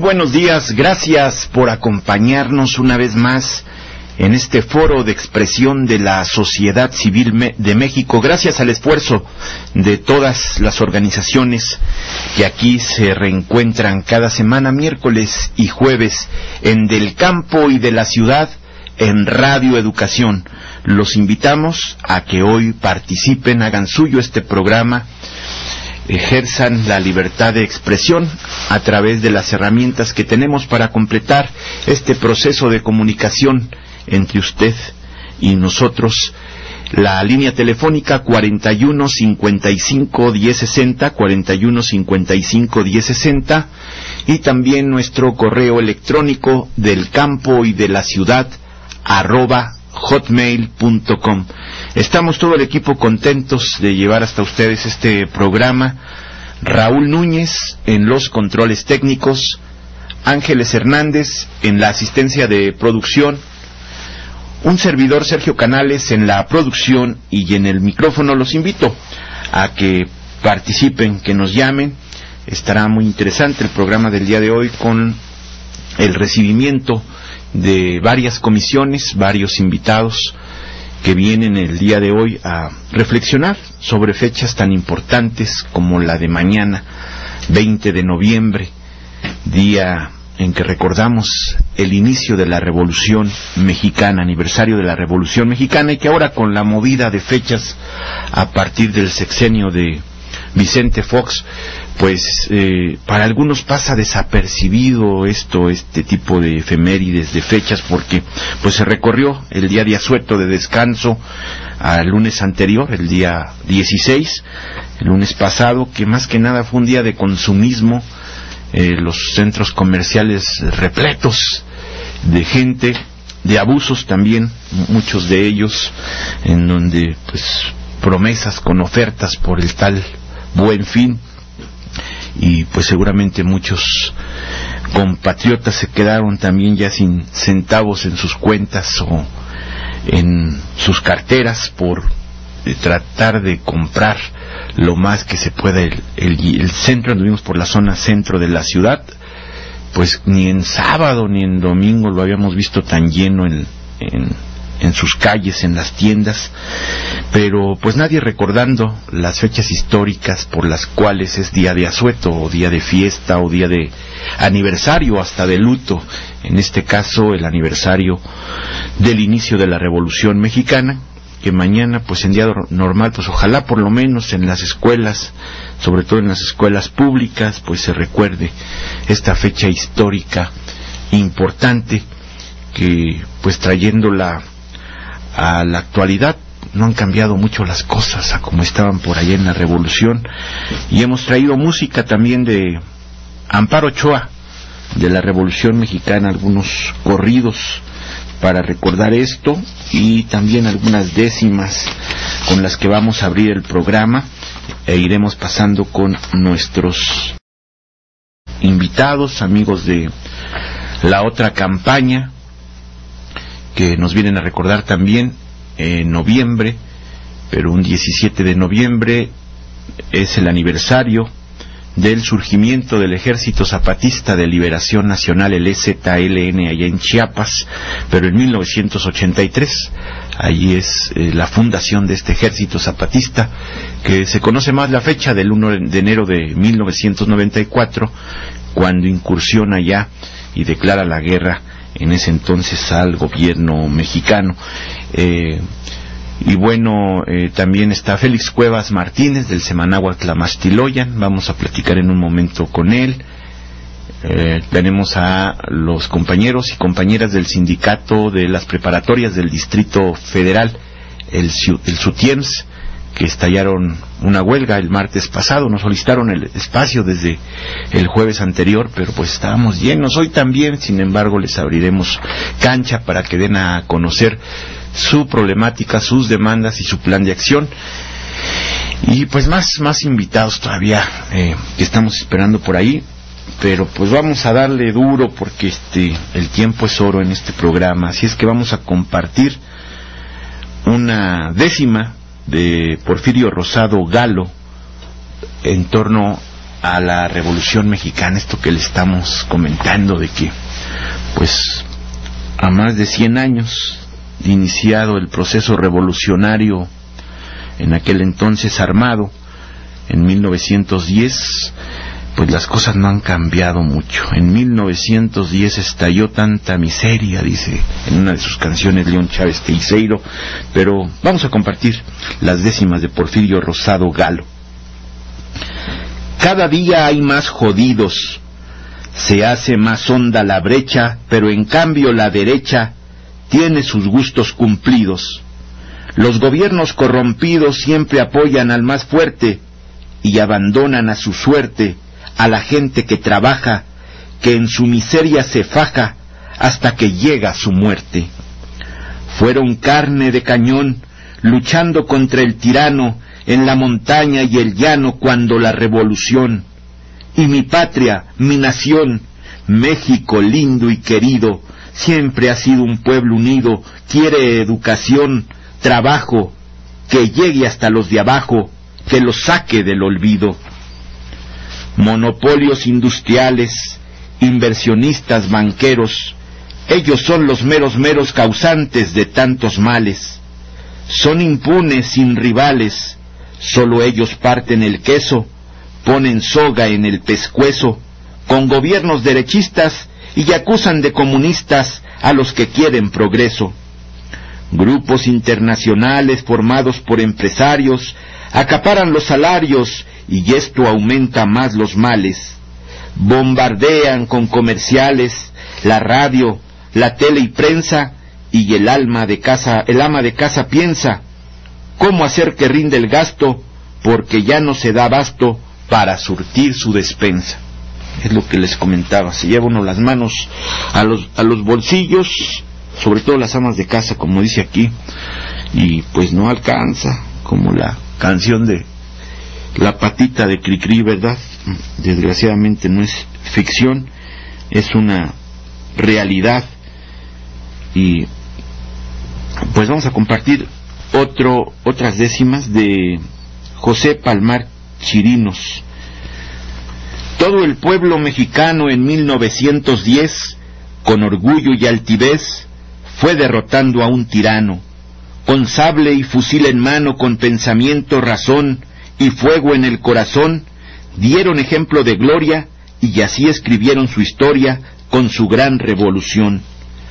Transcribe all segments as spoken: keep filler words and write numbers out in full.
buenos días, gracias por acompañarnos una vez más en este foro de expresión de la sociedad civil de México, gracias al esfuerzo de todas las organizaciones que aquí se reencuentran cada semana, miércoles y jueves, en Del Campo y de la Ciudad, en Radio Educación. Los invitamos a que hoy participen, hagan suyo este programa, ejerzan la libertad de expresión a través de las herramientas que tenemos para completar este proceso de comunicación entre usted y nosotros. La línea telefónica cuarenta y uno cincuenta y cinco diez sesenta, cuarenta y uno cincuenta y cinco diez sesenta, y también nuestro correo electrónico del campo y de la ciudad arroba hotmail punto com. Estamos todo el equipo contentos de llevar hasta ustedes este programa. Raúl Núñez en los controles técnicos, Ángeles Hernández en la asistencia de producción, un servidor Sergio Canales en la producción y en el micrófono. Los invito a que participen, que nos llamen. Estará muy interesante el programa del día de hoy con el recibimiento de varias comisiones, varios invitados que vienen el día de hoy a reflexionar sobre fechas tan importantes como la de mañana, veinte de noviembre, día en que recordamos el inicio de la Revolución Mexicana, aniversario de la Revolución Mexicana, y que ahora con la movida de fechas a partir del sexenio de Vicente Fox, pues eh, para algunos pasa desapercibido esto, este tipo de efemérides, de fechas, porque pues se recorrió el día de asueto, de descanso, al lunes anterior, el día dieciséis, el lunes pasado, que más que nada fue un día de consumismo, eh, los centros comerciales repletos de gente, de abusos también, muchos de ellos, en donde pues promesas con ofertas por el tal Buen Fin, y pues seguramente muchos compatriotas se quedaron también ya sin centavos en sus cuentas o en sus carteras por eh, tratar de comprar lo más que se pueda. El, el, el centro, anduvimos por la zona centro de la ciudad, pues ni en sábado ni en domingo lo habíamos visto tan lleno en, en en sus calles, en las tiendas, pero pues nadie recordando las fechas históricas por las cuales es día de asueto, o día de fiesta, o día de aniversario, hasta de luto, en este caso el aniversario del inicio de la Revolución Mexicana, que mañana pues en día normal, pues ojalá por lo menos en las escuelas, sobre todo en las escuelas públicas, pues se recuerde esta fecha histórica importante, que pues trayéndola a la actualidad, no han cambiado mucho las cosas a como estaban por allá en la Revolución, y hemos traído música también de Amparo Ochoa, de la Revolución Mexicana, algunos corridos para recordar esto, y también algunas décimas con las que vamos a abrir el programa, e iremos pasando con nuestros invitados, amigos de la otra campaña, que nos vienen a recordar también en noviembre, pero un diecisiete de noviembre es el aniversario del surgimiento del Ejército Zapatista de Liberación Nacional, el E Z L N, allá en Chiapas, pero en mil novecientos ochenta y tres, allí es eh, la fundación de este Ejército Zapatista, que se conoce más la fecha del uno de enero de mil novecientos noventa y cuatro, cuando incursiona ya y declara la guerra en ese entonces al gobierno mexicano. Eh, y bueno, eh, también está Félix Cuevas Martínez del Semanáhuatl Tlaxtiloyan, vamos a platicar en un momento con él. Eh, tenemos a los compañeros y compañeras del sindicato de las preparatorias del Distrito Federal, el, el SUTIEMS, que estallaron una huelga el martes pasado. Nos solicitaron el espacio desde el jueves anterior, pero pues estábamos llenos. Hoy también, sin embargo, les abriremos cancha para que den a conocer su problemática, sus demandas y su plan de acción. Y pues más, más invitados todavía eh, que estamos esperando por ahí, pero pues vamos a darle duro porque este el tiempo es oro en este programa. Así es que vamos a compartir una décima de Porfirio Rosado Galo en torno a la Revolución Mexicana, esto que le estamos comentando de que, pues, a más de cien años de iniciado el proceso revolucionario, en aquel entonces armado, en mil novecientos diez, pues las cosas no han cambiado mucho. En mil novecientos diez estalló tanta miseria, dice en una de sus canciones León Chávez Teiseiro, pero vamos a compartir las décimas de Porfirio Rosado Galo. Cada día hay más jodidos, se hace más honda la brecha, pero en cambio la derecha tiene sus gustos cumplidos. Los gobiernos corrompidos siempre apoyan al más fuerte y abandonan a su suerte a la gente que trabaja, que en su miseria se faja hasta que llega su muerte. Fueron carne de cañón luchando contra el tirano en la montaña y el llano cuando la revolución. Y mi patria, mi nación, México lindo y querido, siempre ha sido un pueblo unido, quiere educación, trabajo, que llegue hasta los de abajo, que los saque del olvido. Monopolios industriales, inversionistas banqueros, ellos son los meros meros causantes de tantos males. Son impunes sin rivales, solo ellos parten el queso, ponen soga en el pescuezo, con gobiernos derechistas y acusan de comunistas a los que quieren progreso. Grupos internacionales formados por empresarios acaparan los salarios y esto aumenta más los males. Bombardean con comerciales la radio, la tele y prensa, y el alma de casa, el ama de casa piensa cómo hacer que rinde el gasto, porque ya no se da abasto para surtir su despensa. Es lo que les comentaba, se lleva uno las manos a los, a los bolsillos, sobre todo las amas de casa, como dice aquí, y pues no alcanza, como la canción de La Patita de Cricri, ¿verdad? Desgraciadamente no es ficción, es una realidad. Y pues vamos a compartir otro, otras décimas de José Palmar Chirinos. Todo el pueblo mexicano en mil novecientos diez, con orgullo y altivez, fue derrotando a un tirano, con sable y fusil en mano, con pensamiento, razón y fuego en el corazón, dieron ejemplo de gloria y así escribieron su historia con su gran revolución.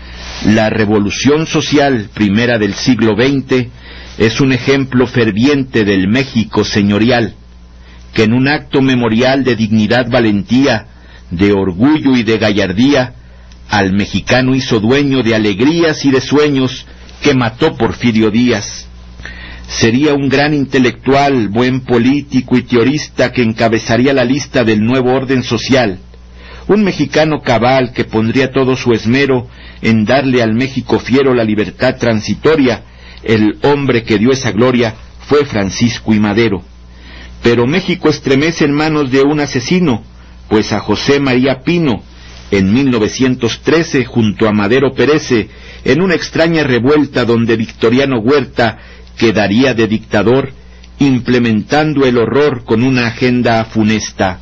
La revolución social primera del siglo veinte es un ejemplo ferviente del México señorial, que en un acto memorial de dignidad, valentía, de orgullo y de gallardía, al mexicano hizo dueño de alegrías y de sueños que mató Porfirio Díaz. Sería un gran intelectual, buen político y teorista que encabezaría la lista del nuevo orden social. Un mexicano cabal que pondría todo su esmero en darle al México fiero la libertad transitoria. El hombre que dio esa gloria fue Francisco I. Madero. Pero México estremece en manos de un asesino, pues a José María Pino, en mil novecientos trece, junto a Madero perece, en una extraña revuelta donde Victoriano Huerta quedaría de dictador, implementando el horror con una agenda funesta.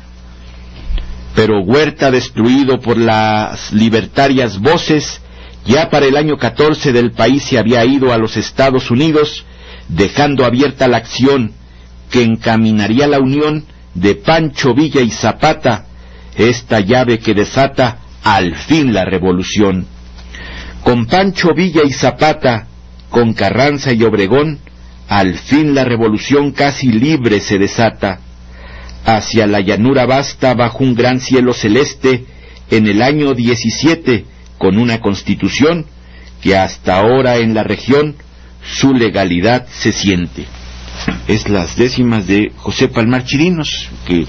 Pero Huerta, destruido por las libertarias voces, ya para el año catorce del país se había ido a los Estados Unidos, dejando abierta la acción que encaminaría la unión de Pancho Villa y Zapata, esta llave que desata al fin la revolución. Con Pancho Villa y Zapata, con Carranza y Obregón, al fin la revolución casi libre se desata. Hacia la llanura vasta, bajo un gran cielo celeste, en el año diecisiete, con una constitución que hasta ahora en la región su legalidad se siente. Es las décimas de José Palmar Chirinos, que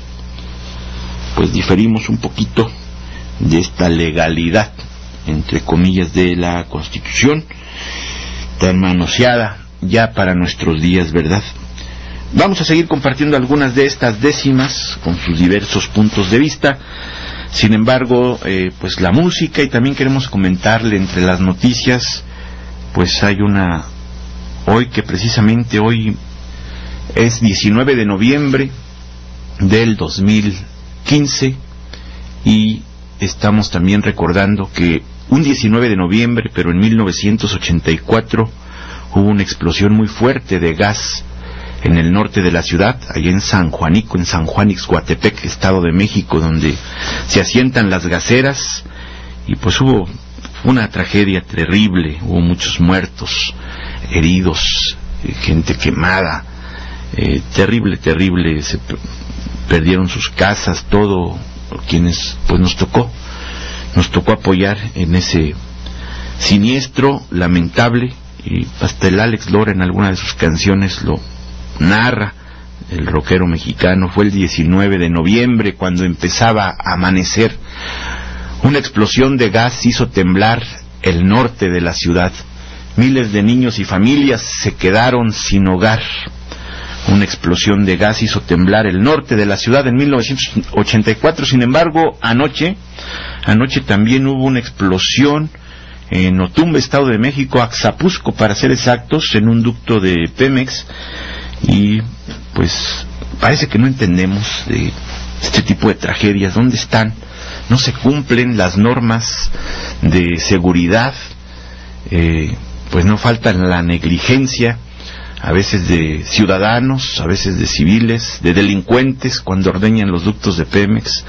pues diferimos un poquito de esta legalidad, entre comillas, de la Constitución, tan manoseada ya para nuestros días, ¿verdad? Vamos a seguir compartiendo algunas de estas décimas con sus diversos puntos de vista. Sin embargo, eh, pues la música, y también queremos comentarle entre las noticias, pues hay una, hoy que precisamente hoy es diecinueve de noviembre del dos mil quince, y estamos también recordando que un diecinueve de noviembre, pero en mil novecientos ochenta y cuatro, hubo una explosión muy fuerte de gas en el norte de la ciudad, allá en San Juanico, en San Juan Ixcoatepec, Estado de México, donde se asientan las gaseras, y pues hubo una tragedia terrible, hubo muchos muertos, heridos, eh, gente quemada, eh, terrible, terrible, se perdieron sus casas, todo, quienes pues nos tocó, nos tocó apoyar en ese siniestro, lamentable, y hasta el Alex Lora en alguna de sus canciones lo narra, el rockero mexicano. Fue el diecinueve de noviembre cuando empezaba a amanecer. Una explosión de gas hizo temblar el norte de la ciudad. Miles de niños y familias se quedaron sin hogar. Una explosión de gas hizo temblar el norte de la ciudad en mil novecientos ochenta y cuatro. Sin embargo, anoche, anoche también hubo una explosión en Otumba, Estado de México, Axapusco para ser exactos, en un ducto de Pemex. Y pues parece que no entendemos de este tipo de tragedias. ¿Dónde están? No se cumplen las normas de seguridad, eh, pues no falta la negligencia, a veces de ciudadanos, a veces de civiles, de delincuentes cuando ordeñan los ductos de Pemex,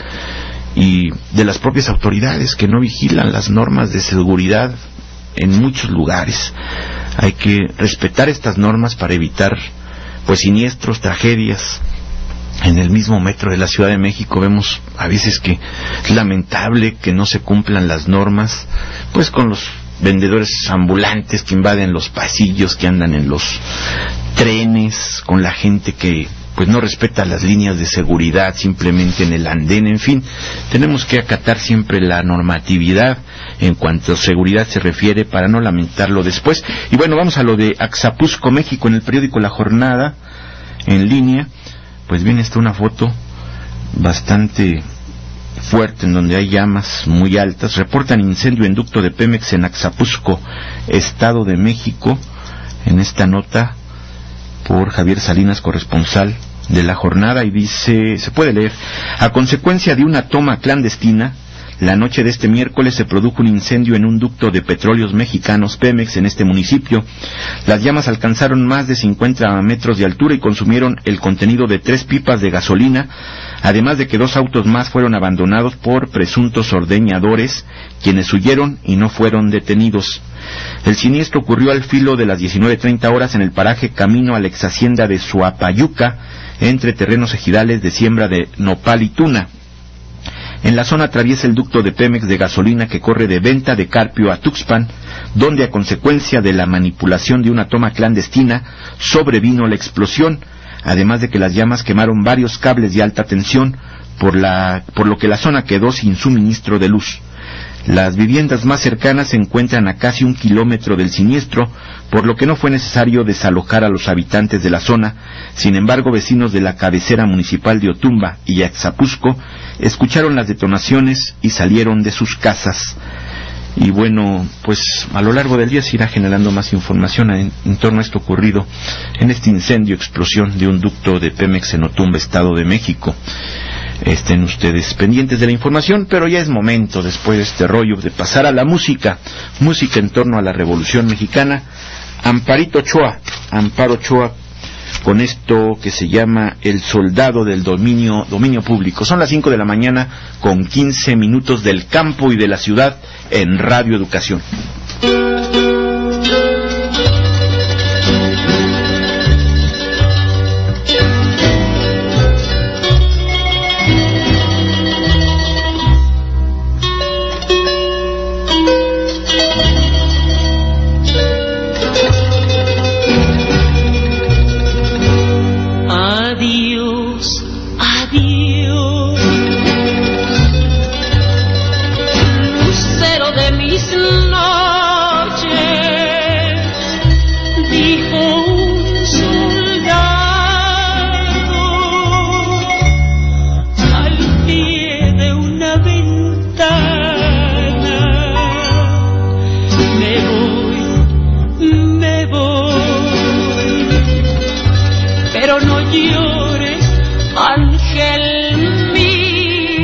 y de las propias autoridades que no vigilan las normas de seguridad en muchos lugares. Hay que respetar estas normas para evitar pues siniestros, tragedias. En el mismo metro de la Ciudad de México vemos a veces que es lamentable que no se cumplan las normas, pues con los vendedores ambulantes que invaden los pasillos, que andan en los trenes, con la gente que pues no respeta las líneas de seguridad simplemente en el andén. En fin, tenemos que acatar siempre la normatividad en cuanto a seguridad se refiere para no lamentarlo después. Y bueno, vamos a lo de Axapusco, México. En el periódico La Jornada, en línea, pues viene esta una foto bastante fuerte en donde hay llamas muy altas. Reportan incendio en ducto de Pemex en Axapusco, Estado de México. En esta nota por Javier Salinas, corresponsal de La Jornada, y dice, se puede leer: a consecuencia de una toma clandestina, la noche de este miércoles se produjo un incendio en un ducto de Petróleos Mexicanos Pemex en este municipio. Las llamas alcanzaron más de cincuenta metros de altura y consumieron el contenido de tres pipas de gasolina, además de que dos autos más fueron abandonados por presuntos ordeñadores, quienes huyeron y no fueron detenidos. El siniestro ocurrió al filo de las diecinueve treinta horas en el paraje camino a la ex hacienda de Suapayuca, entre terrenos ejidales de siembra de nopal y tuna. En la zona atraviesa el ducto de Pemex de gasolina que corre de Venta de Carpio a Tuxpan, donde a consecuencia de la manipulación de una toma clandestina sobrevino la explosión, además de que las llamas quemaron varios cables de alta tensión, por, la, por lo que la zona quedó sin suministro de luz. Las viviendas más cercanas se encuentran a casi un kilómetro del siniestro, por lo que no fue necesario desalojar a los habitantes de la zona. Sin embargo, vecinos de la cabecera municipal de Otumba y Axapusco escucharon las detonaciones y salieron de sus casas. Y bueno, pues a lo largo del día se irá generando más información en, en torno a esto ocurrido en este incendio, explosión de un ducto de Pemex en Otumba, Estado de México. Estén ustedes pendientes de la información, pero ya es momento, después de este rollo, de pasar a la música, música en torno a la Revolución Mexicana. Amparito Ochoa, Amparo Ochoa, con esto que se llama El Soldado del Dominio, dominio Público. Son las cinco de la mañana con quince minutos del campo y de la ciudad en Radio Educación. Pero no llores, ángel mío.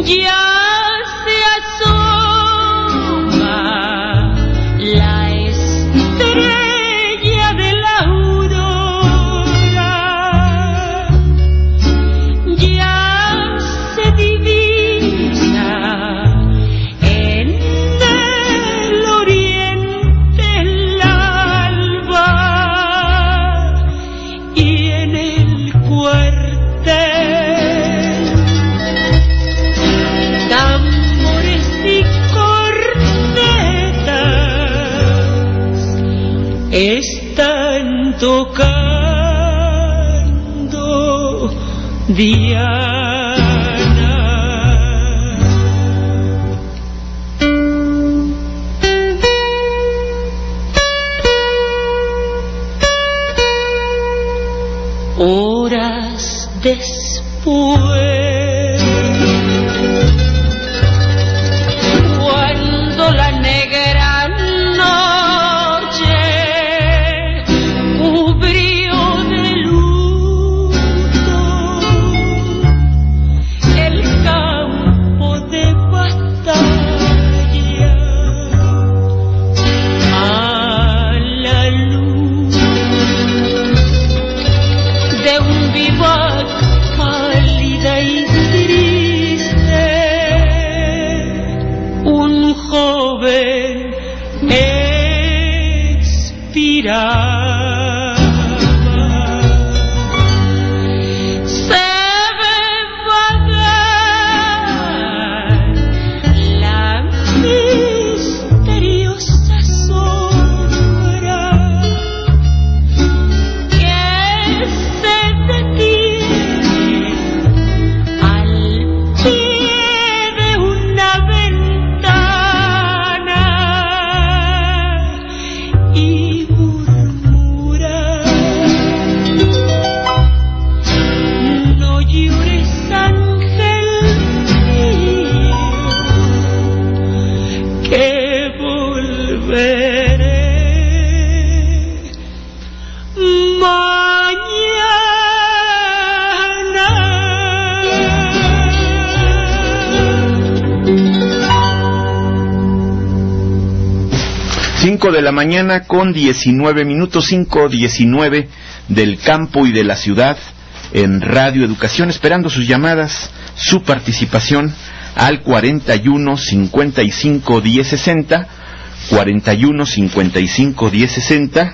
ya se asoma la estrella de la aurora, ya se divisa en el oriente el alba, y en el cuartel tambores y cornetas están tocando Diana. Horas después, cuando la negra noche cubrió de luto el campo de batalla, a la luz de un vivac cálida y triste, un joven expiraba. Se ve vagar la misteriosa sombra que se detiene al pie de una ventana y murmura: no llores, ángel mío, que volveré Cinco de la mañana con diecinueve minutos, cinco diecinueve del campo y de la ciudad en Radio Educación, esperando sus llamadas, su participación al cuarenta y uno cincuenta y cinco diez sesenta, cuarenta y uno cincuenta y cinco diez sesenta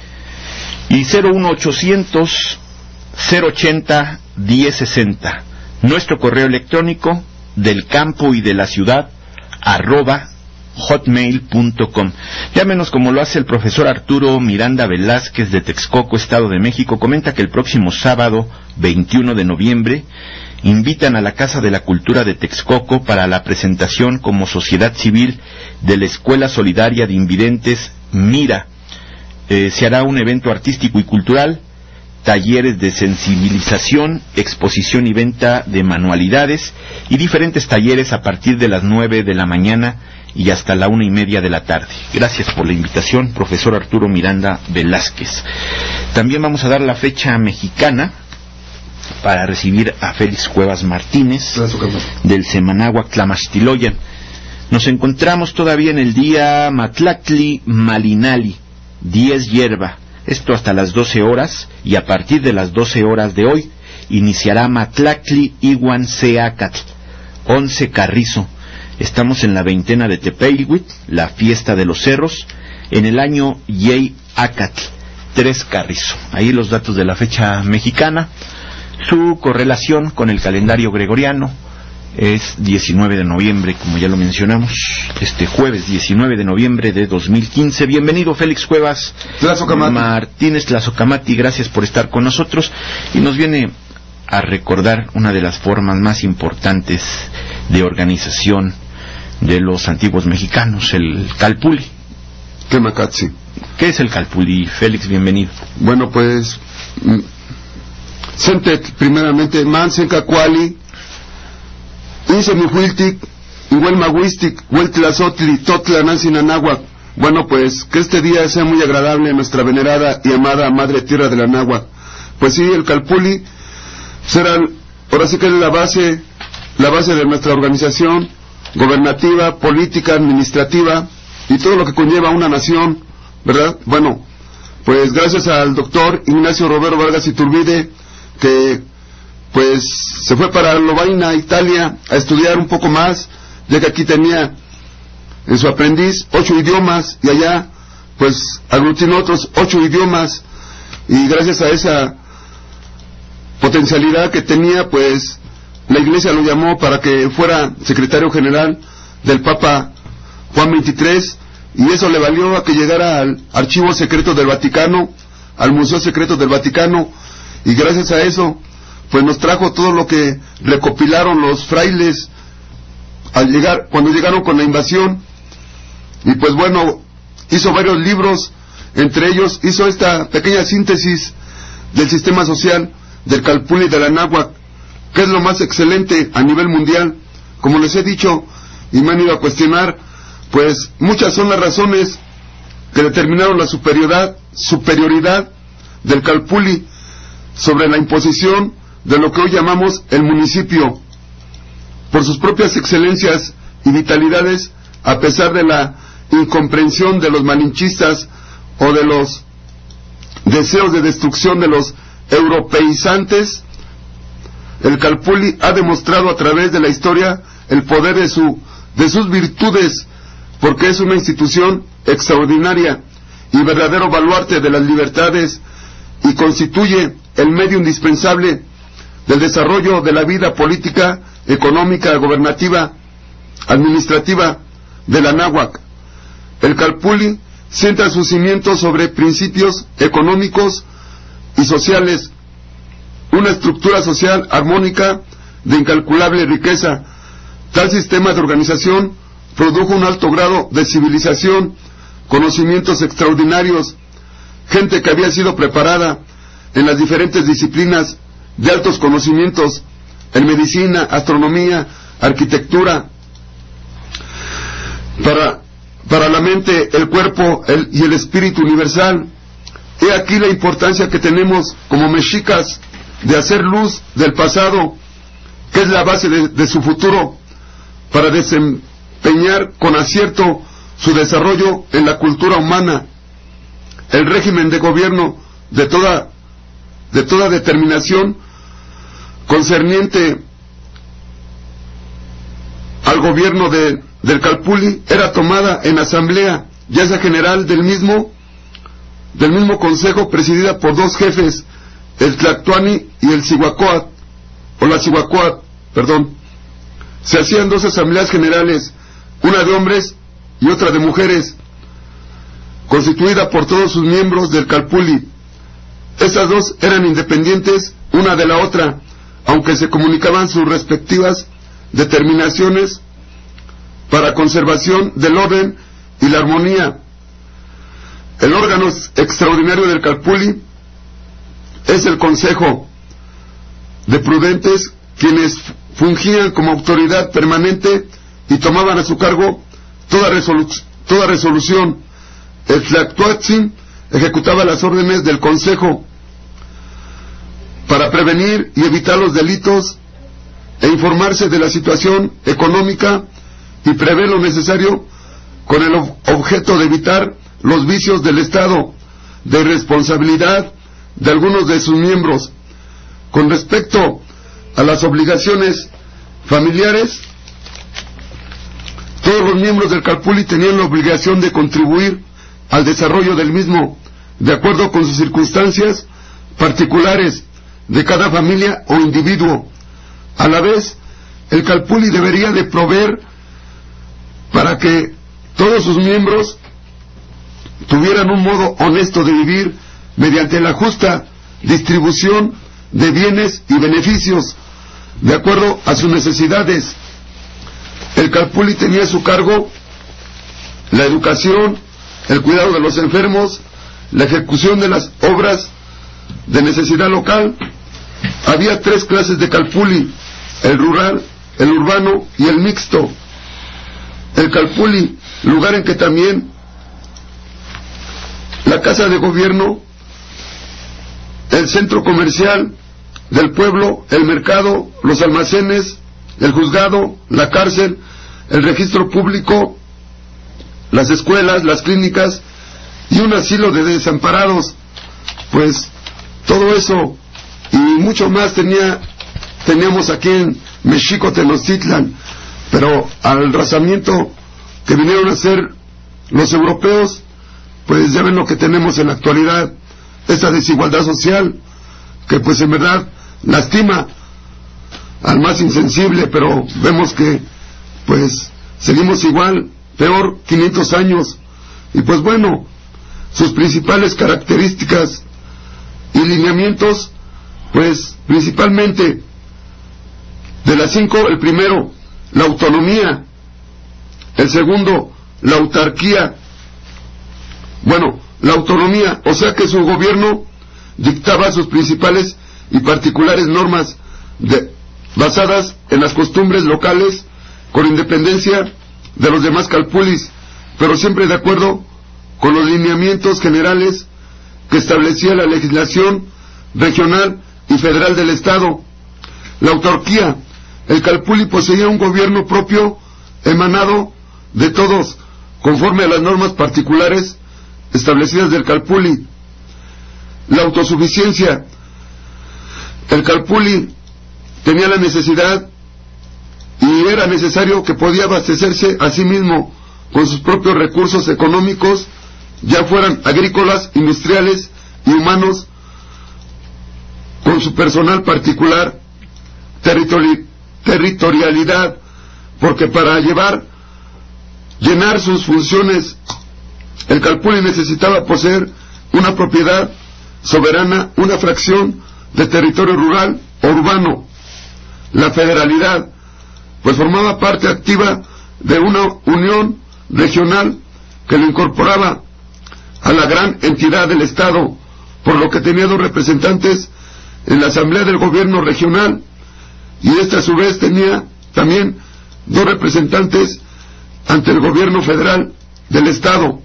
y cero uno ochocientos cero ochenta diez sesenta. Nuestro correo electrónico del campo y de la ciudad arroba hotmail punto com. Llámenos como lo hace el profesor Arturo Miranda Velázquez de Texcoco, Estado de México. Comenta que el próximo sábado veintiuno de noviembre invitan a la Casa de la Cultura de Texcoco para la presentación como sociedad civil de la Escuela Solidaria de Invidentes Mira. Eh, se hará un evento artístico y cultural, talleres de sensibilización, exposición y venta de manualidades y diferentes talleres a partir de las nueve de la mañana y hasta la una y media de la tarde. Gracias por la invitación, profesor Arturo Miranda Velázquez. También vamos a dar la fecha mexicana para recibir a Félix Cuevas Martínez del Semanáhuac Tlamachtiloyan. Nos encontramos todavía en el día Matlactli Malinali, diez hierba. Esto hasta las doce horas, y a partir de las doce horas de hoy iniciará Matlactli Iwan Seacatl, once Carrizo. Estamos en la veintena de Tepeilhuitl, la fiesta de los cerros, en el año Yey Acatl, tres Carrizo. Ahí los datos de la fecha mexicana. Su correlación con el calendario gregoriano es diecinueve de noviembre, como ya lo mencionamos, este jueves diecinueve de noviembre de dos mil quince. Bienvenido, Félix Cuevas Tlazocamati. Martínez Tlazocamati, gracias por estar con nosotros, y nos viene a recordar una de las formas más importantes de organización de los antiguos mexicanos, el calpulli. Temacatzi. ¿Qué es el calpulli, Félix? Bienvenido. Bueno, pues Sentet, primeramente, Mansencacuali, Insemihuiltic, Iguel Mahuistic, Hueltlazotli, Totla, Nancinanahuac. Bueno, pues que este día sea muy agradable a nuestra venerada y amada Madre Tierra de la Náhuac. Pues sí, el calpulli será, ahora sí que es la base la base de nuestra organización gobernativa, política, administrativa y todo lo que conlleva una nación, ¿verdad? Bueno, pues gracias al doctor Ignacio Romero Vargas Iturbide, que pues se fue para Lovaina, Italia, a estudiar un poco más, ya que aquí tenía en su aprendiz ocho idiomas y allá pues aglutinó otros ocho idiomas, y gracias a esa potencialidad que tenía, pues la Iglesia lo llamó para que fuera secretario general del Papa Juan veintitrés, y eso le valió a que llegara al Archivo Secreto del Vaticano, al Museo Secreto del Vaticano, y gracias a eso pues nos trajo todo lo que recopilaron los frailes al llegar, cuando llegaron con la invasión. Y pues bueno, hizo varios libros, entre ellos hizo esta pequeña síntesis del sistema social del Calpulli y de la Náhuac, que es lo más excelente a nivel mundial. Como les he dicho y me han ido a cuestionar, pues muchas son las razones que determinaron la superioridad, superioridad del Calpulli sobre la imposición de lo que hoy llamamos el municipio, por sus propias excelencias y vitalidades, a pesar de la incomprensión de los malinchistas o de los deseos de destrucción de los europeizantes. El Calpulli ha demostrado a través de la historia el poder de su de sus virtudes, porque es una institución extraordinaria y verdadero baluarte de las libertades, y constituye el medio indispensable del desarrollo de la vida política, económica, gobernativa, administrativa de la Náhuac. El Calpulli sienta sus cimientos sobre principios económicos y sociales, una estructura social armónica de incalculable riqueza. Tal sistema de organización produjo un alto grado de civilización, conocimientos extraordinarios, gente que había sido preparada en las diferentes disciplinas de altos conocimientos, en medicina, astronomía, arquitectura, para, para la mente, el cuerpo el, y el espíritu universal. He aquí la importancia que tenemos como mexicas de hacer luz del pasado, que es la base de, de su futuro, para desempeñar con acierto su desarrollo en la cultura humana. El régimen de gobierno de toda, de toda determinación concerniente al gobierno de, del Calpulli era tomada en asamblea, ya sea general del mismo, del mismo consejo, presidida por dos jefes, el Tlactuani y el Cihuacóatl, o la Cihuacóatl, perdón. Se hacían dos asambleas generales, una de hombres y otra de mujeres, constituida por todos sus miembros del Calpulli. Estas dos eran independientes una de la otra, aunque se comunicaban sus respectivas determinaciones para conservación del orden y la armonía. El órgano extraordinario del Calpulli es el Consejo de Prudentes, quienes fungían como autoridad permanente y tomaban a su cargo toda, resolu toda resolución. El Tlactuatzin ejecutaba las órdenes del Consejo para prevenir y evitar los delitos e informarse de la situación económica y prever lo necesario con el ob objeto de evitar los vicios del Estado, de irresponsabilidad de algunos de sus miembros. Con respecto a las obligaciones familiares, todos los miembros del Calpulli tenían la obligación de contribuir al desarrollo del mismo, de acuerdo con sus circunstancias particulares de cada familia o individuo. A la vez, el Calpulli debería de proveer para que todos sus miembros tuvieran un modo honesto de vivir mediante la justa distribución de bienes y beneficios de acuerdo a sus necesidades. El Calpulli tenía a su cargo la educación, el cuidado de los enfermos, la ejecución de las obras de necesidad local. Había tres clases de Calpulli: el rural, el urbano y el mixto. El Calpulli, lugar en que también la casa de gobierno, el centro comercial del pueblo, el mercado, los almacenes, el juzgado, la cárcel, el registro público, las escuelas, las clínicas y un asilo de desamparados. Pues todo eso y mucho más tenía teníamos aquí en México, Tenochtitlan, pero al arrasamiento que vinieron a hacer los europeos, pues ya ven lo que tenemos en la actualidad, esta desigualdad social que pues en verdad lastima al más insensible, pero vemos que pues seguimos igual, peor, quinientos años. Y pues bueno, sus principales características y lineamientos, pues principalmente de las cinco, el primero, la autonomía; el segundo, la autarquía. Bueno, la autonomía, o sea que su gobierno dictaba sus principales y particulares normas de, basadas en las costumbres locales, con independencia de los demás calpulis, pero siempre de acuerdo con los lineamientos generales que establecía la legislación regional y federal del Estado. La autarquía, el calpuli poseía un gobierno propio emanado de todos, conforme a las normas particulares establecidas del calpuli. La autosuficiencia, el calpuli tenía la necesidad y era necesario que podía abastecerse a sí mismo con sus propios recursos económicos, ya fueran agrícolas, industriales y humanos, con su personal particular, territori territorialidad, porque para llevar, llenar sus funciones, el calpuli necesitaba poseer una propiedad soberana, una fracción de territorio rural o urbano. La federalidad, pues formaba parte activa de una unión regional que lo incorporaba a la gran entidad del Estado, por lo que tenía dos representantes en la Asamblea del Gobierno Regional, y esta a su vez tenía también dos representantes ante el Gobierno Federal del Estado.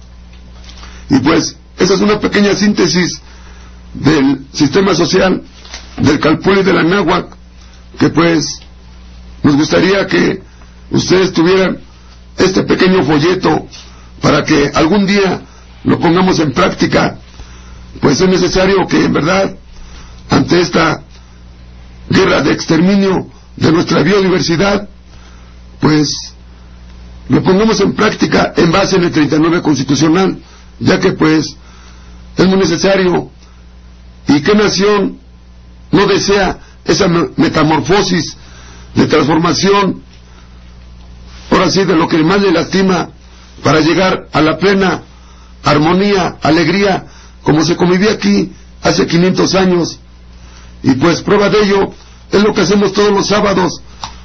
Y pues esa es una pequeña síntesis del sistema social del calpuli de la náhuatl, que pues nos gustaría que ustedes tuvieran este pequeño folleto para que algún día lo pongamos en práctica. Pues es necesario que en verdad, ante esta guerra de exterminio de nuestra biodiversidad, pues lo pongamos en práctica en base en el treinta y nueve constitucional, ya que pues es muy necesario. ¿Y qué nación no desea esa metamorfosis de transformación, ahora sí, de lo que más le lastima, para llegar a la plena armonía, alegría, como se convivía aquí hace quinientos años? Y pues prueba de ello es lo que hacemos todos los sábados,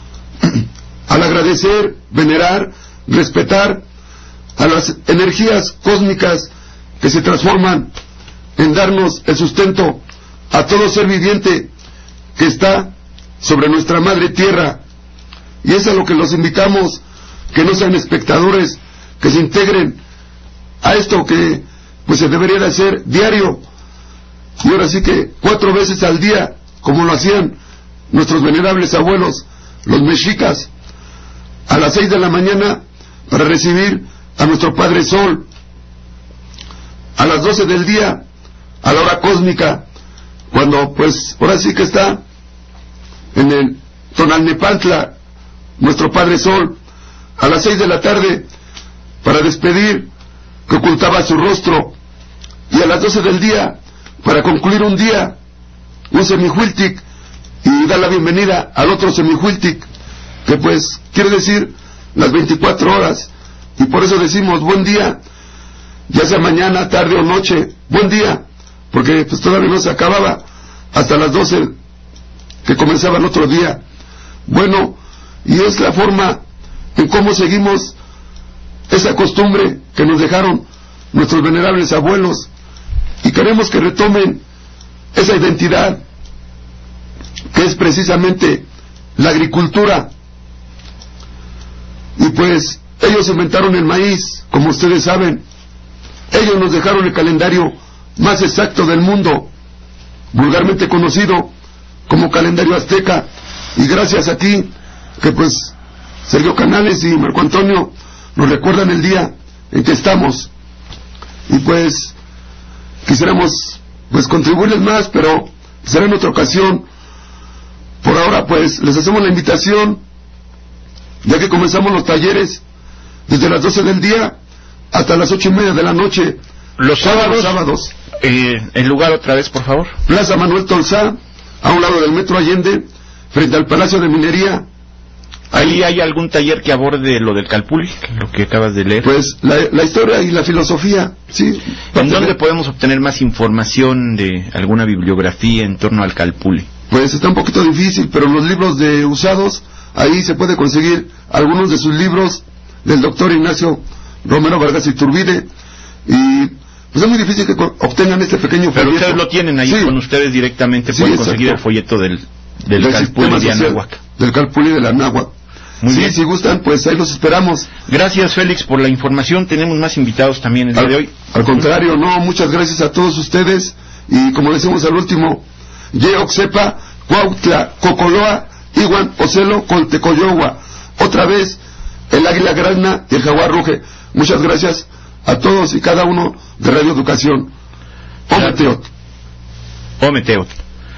al agradecer, venerar, respetar a las energías cósmicas que se transforman en darnos el sustento a todo ser viviente que está sobre nuestra madre tierra. Y es a lo que los invitamos, que no sean espectadores, que se integren a esto que pues se debería de hacer diario, y ahora sí que cuatro veces al día, como lo hacían nuestros venerables abuelos, los mexicas, a las seis de la mañana para recibir a nuestro Padre Sol, a las doce del día, a la hora cósmica, cuando pues ahora sí que está en el Tonalnepantla nuestro Padre Sol, a las seis de la tarde para despedir, que ocultaba su rostro, y a las doce del día para concluir un día, un semijuiltic, y dar la bienvenida al otro semijuiltic, que pues quiere decir las veinticuatro horas, y por eso decimos buen día, ya sea mañana, tarde o noche, buen día, porque pues todavía no se acababa hasta las doce que comenzaba el otro día. Bueno, y es la forma en cómo seguimos esa costumbre que nos dejaron nuestros venerables abuelos, y queremos que retomen esa identidad que es precisamente la agricultura. Y pues ellos inventaron el maíz, como ustedes saben. Ellos nos dejaron el calendario más exacto del mundo, vulgarmente conocido como calendario azteca, y gracias a ti que pues Sergio Canales y Marco Antonio nos recuerdan el día en que estamos, y pues quisiéramos pues contribuirles más, pero será en otra ocasión. Por ahora pues les hacemos la invitación, ya que comenzamos los talleres desde las doce del día hasta las ocho y media de la noche. Los sábados, los sábados. Eh, el lugar otra vez, por favor. Plaza Manuel Tolsá, a un lado del Metro Allende, frente al Palacio de Minería. ¿Ahí hay algún taller que aborde lo del Calpulli, lo que acabas de leer? Pues la, la historia y la filosofía, sí. ¿En dónde podemos obtener más información de alguna bibliografía en torno al Calpulli? Pues está un poquito difícil, pero los libros de usados, ahí se puede conseguir algunos de sus libros del doctor Ignacio Romero Vargas Iturbide, y pues es muy difícil que obtengan este pequeño folleto. Pero ustedes lo tienen ahí, sí, con ustedes directamente, sí, pueden conseguir el folleto del, del, del Calpulli de Anáhuac. Del Calpulli de la Anáhuac. Muy sí, bien. Si gustan, pues ahí los esperamos. Gracias, Félix, por la información. Tenemos más invitados también el día al, de hoy. Al contrario, no, muchas gracias a todos ustedes. Y como decimos al último, Ye Oxepa, Cuautla, Cocoloa, Iguan, Ocelo, Coltecoyogua. Otra vez, el águila grazna y el jaguar ruge. Muchas gracias a todos y cada uno de Radio Educación. Ometeot. Ometeot.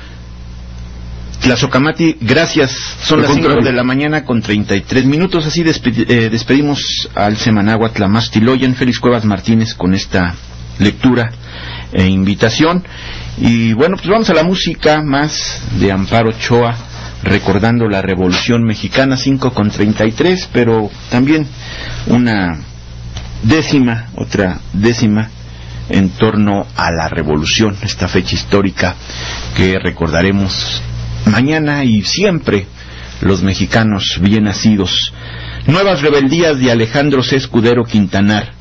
Tlazocamati, gracias. Son las cinco de la mañana con treinta y tres minutos. Así despe eh, despedimos al Semanáhuatl Tlamashtiliyan, Félix Cuevas Martínez, con esta lectura e invitación. Y bueno, pues vamos a la música más de Amparo Ochoa, recordando la Revolución Mexicana, cinco con treinta y tres, pero también una décima, otra décima en torno a la Revolución, esta fecha histórica que recordaremos mañana y siempre los mexicanos bien nacidos. Nuevas rebeldías de Alejandro C. Escudero Quintanar.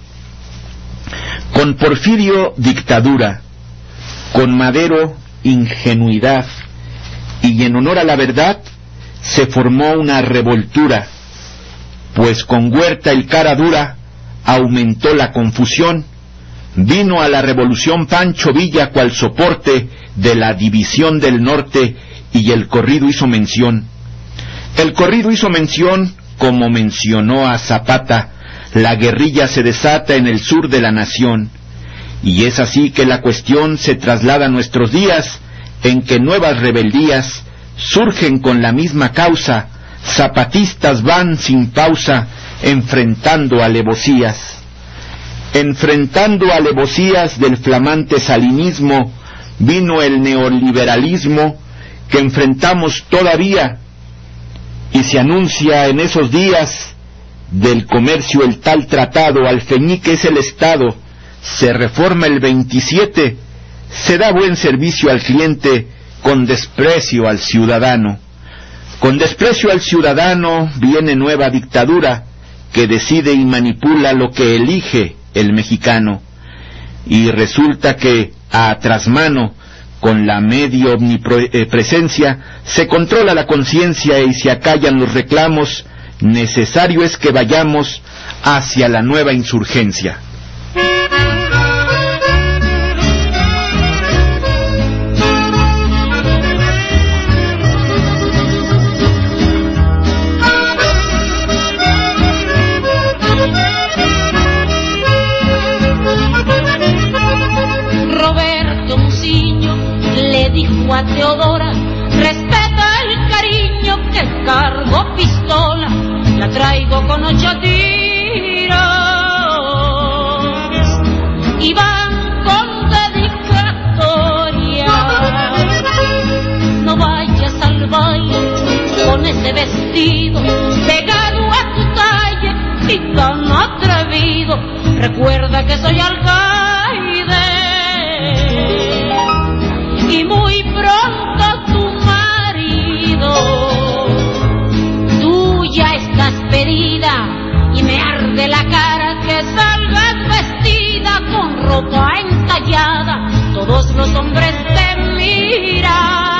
Con Porfirio, dictadura; con Madero, ingenuidad; y en honor a la verdad se formó una revoltura, pues con Huerta el cara dura aumentó la confusión. Vino a la revolución Pancho Villa cual soporte de la división del norte, y el corrido hizo mención. El corrido hizo mención, como mencionó a Zapata, la guerrilla se desata en el sur de la nación, y es así que la cuestión se traslada a nuestros días, en que nuevas rebeldías surgen con la misma causa, zapatistas van sin pausa, enfrentando alevosías. Enfrentando alevosías del flamante salinismo, vino el neoliberalismo, que enfrentamos todavía, y se anuncia en esos días del comercio el tal tratado, alfeñique es el Estado, se reforma el veintisiete, se da buen servicio al cliente, con desprecio al ciudadano. Con desprecio al ciudadano viene nueva dictadura, que decide y manipula lo que elige el mexicano, y resulta que a trasmano, con la media omnipresencia, se controla la conciencia y se acallan los reclamos. Necesario es que vayamos hacia la nueva insurgencia. A Teodora, respeta el cariño que cargo pistola, la traigo con ocho tiros y van con dedicatoria. No vayas al baile con ese vestido pegado a tu talla y tan atrevido, recuerda que soy alcaide y muy pronto tu marido. Tú ya estás pedida y me arde la cara que salgas vestida con ropa entallada, todos los hombres te miran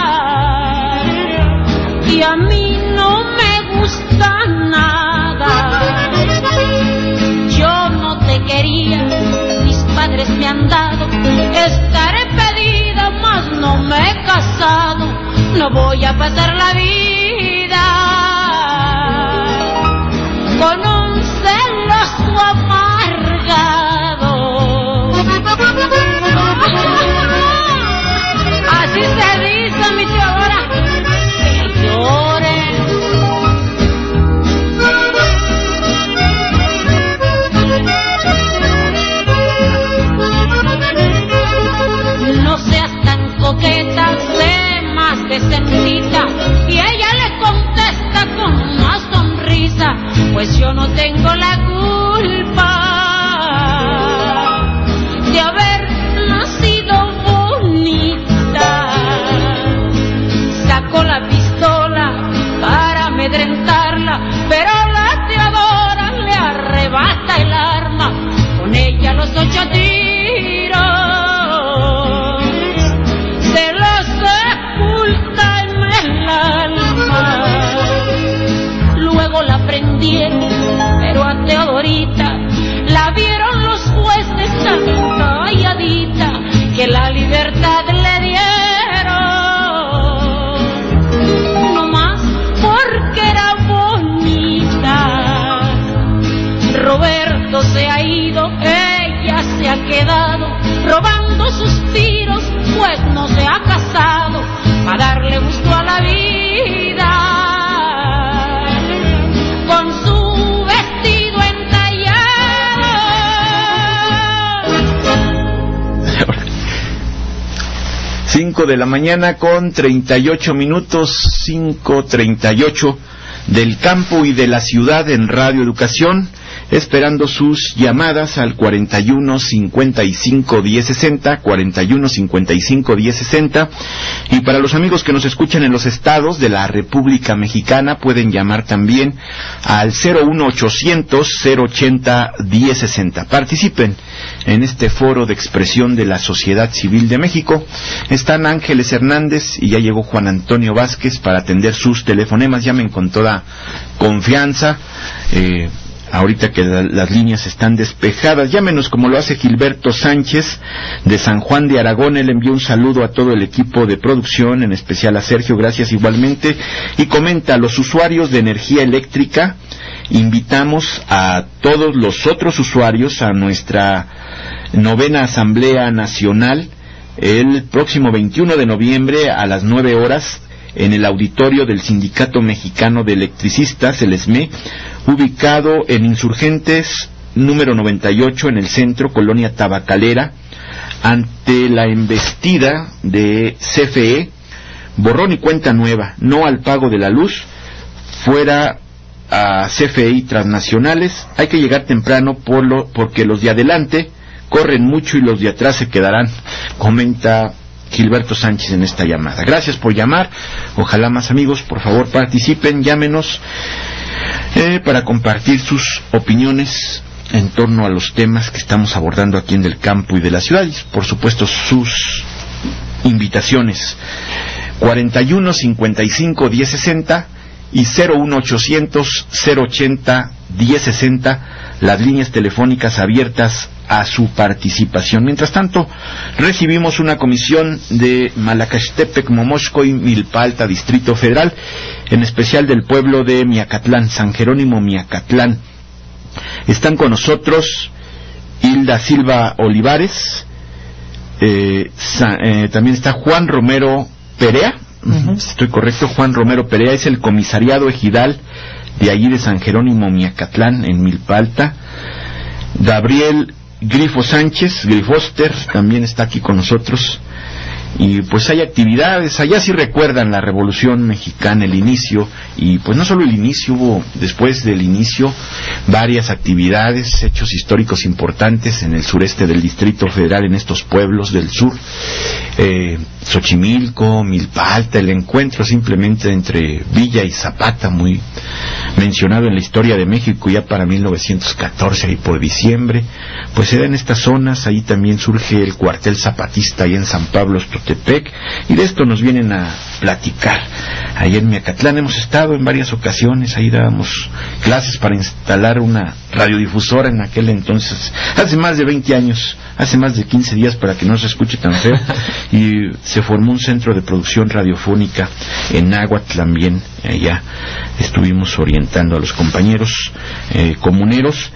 y a mí no me gusta nada. Yo no te quería, mis padres me han dado, estaré pedida, mas no me he casado, no voy a pasar la vida pues yo no tengo la culpa de haber nacido bonita. Sacó la pistola para amedrentarla, pero la teadora le arrebata el arma, con ella los ocho tiros se los sepulta en el alma. Luego la prendieron, pero a Teodorita la vieron los jueces tan calladita que la libertad le dieron, no más porque era bonita. Roberto se ha ido, ella se ha quedado robando suspiros, pues no se ha casado para darle gusto a la vida con su vestido entallado. Cinco de la mañana con treinta y ocho minutos, cinco treinta y ocho del campo y de la ciudad en Radio Educación, esperando sus llamadas al cuarenta y uno cincuenta y cinco diez sesenta, cuarenta y uno cincuenta y cinco diez sesenta, y para los amigos que nos escuchan en los estados de la República Mexicana pueden llamar también al cero uno ochocientos cero ochenta diez sesenta. Participen en este foro de expresión de la sociedad civil de México. Están Ángeles Hernández y ya llegó Juan Antonio Vázquez para atender sus telefonemas. Llamen con toda confianza. Eh, Ahorita que la, las líneas están despejadas, llámenos como lo hace Gilberto Sánchez de San Juan de Aragón. Él envió un saludo a todo el equipo de producción, en especial a Sergio, gracias igualmente, y comenta: a los usuarios de energía eléctrica invitamos a todos los otros usuarios a nuestra novena Asamblea Nacional el próximo veintiuno de noviembre a las nueve horas en el auditorio del Sindicato Mexicano de Electricistas, el S M E, ubicado en Insurgentes número noventa y ocho en el centro, Colonia Tabacalera, ante la embestida de C F E, borrón y cuenta nueva, no al pago de la luz, fuera a C F E y transnacionales. Hay que llegar temprano por lo, porque los de adelante corren mucho y los de atrás se quedarán, comenta Gilberto Sánchez en esta llamada. Gracias por llamar, ojalá más amigos por favor participen, llámenos eh, para compartir sus opiniones en torno a los temas que estamos abordando aquí en Del Campo y de la Ciudad, y por supuesto sus invitaciones. Cuarenta y uno cincuenta y cinco diez sesenta y cero uno ochocientos cero ochenta diez sesenta, las líneas telefónicas abiertas a su participación. Mientras tanto, recibimos una comisión de Malacaxtepec, Momoxco y Milpa Alta, Distrito Federal, en especial del pueblo de Miacatlán, San Jerónimo Miacatlán. Están con nosotros Hilda Silva Olivares, eh, sa, eh, también está Juan Romero Perea, uh-huh. Estoy correcto, Juan Romero Perea es el comisariado ejidal de allí de San Jerónimo Miacatlán, en Milpa Alta. Gabriel Grifo Sánchez, Grifoster, también está aquí con nosotros. Y pues hay actividades, allá sí recuerdan la Revolución Mexicana, el inicio, y pues no solo el inicio, hubo después del inicio varias actividades, hechos históricos importantes en el sureste del Distrito Federal, en estos pueblos del sur, eh, Xochimilco, Milpa Alta, el encuentro simplemente entre Villa y Zapata, muy mencionado en la historia de México ya para mil novecientos catorce, ahí por diciembre, pues se da en estas zonas. Ahí también surge el cuartel zapatista ahí en San Pablo Totepec, y de esto nos vienen a platicar. Ayer en Miacatlán hemos estado en varias ocasiones, ahí dábamos clases para instalar una radiodifusora en aquel entonces, hace más de veinte años, hace más de quince días para que no se escuche tan feo, y se formó un centro de producción radiofónica en Náhuatl también. Allá estuvimos orientando a los compañeros eh, comuneros,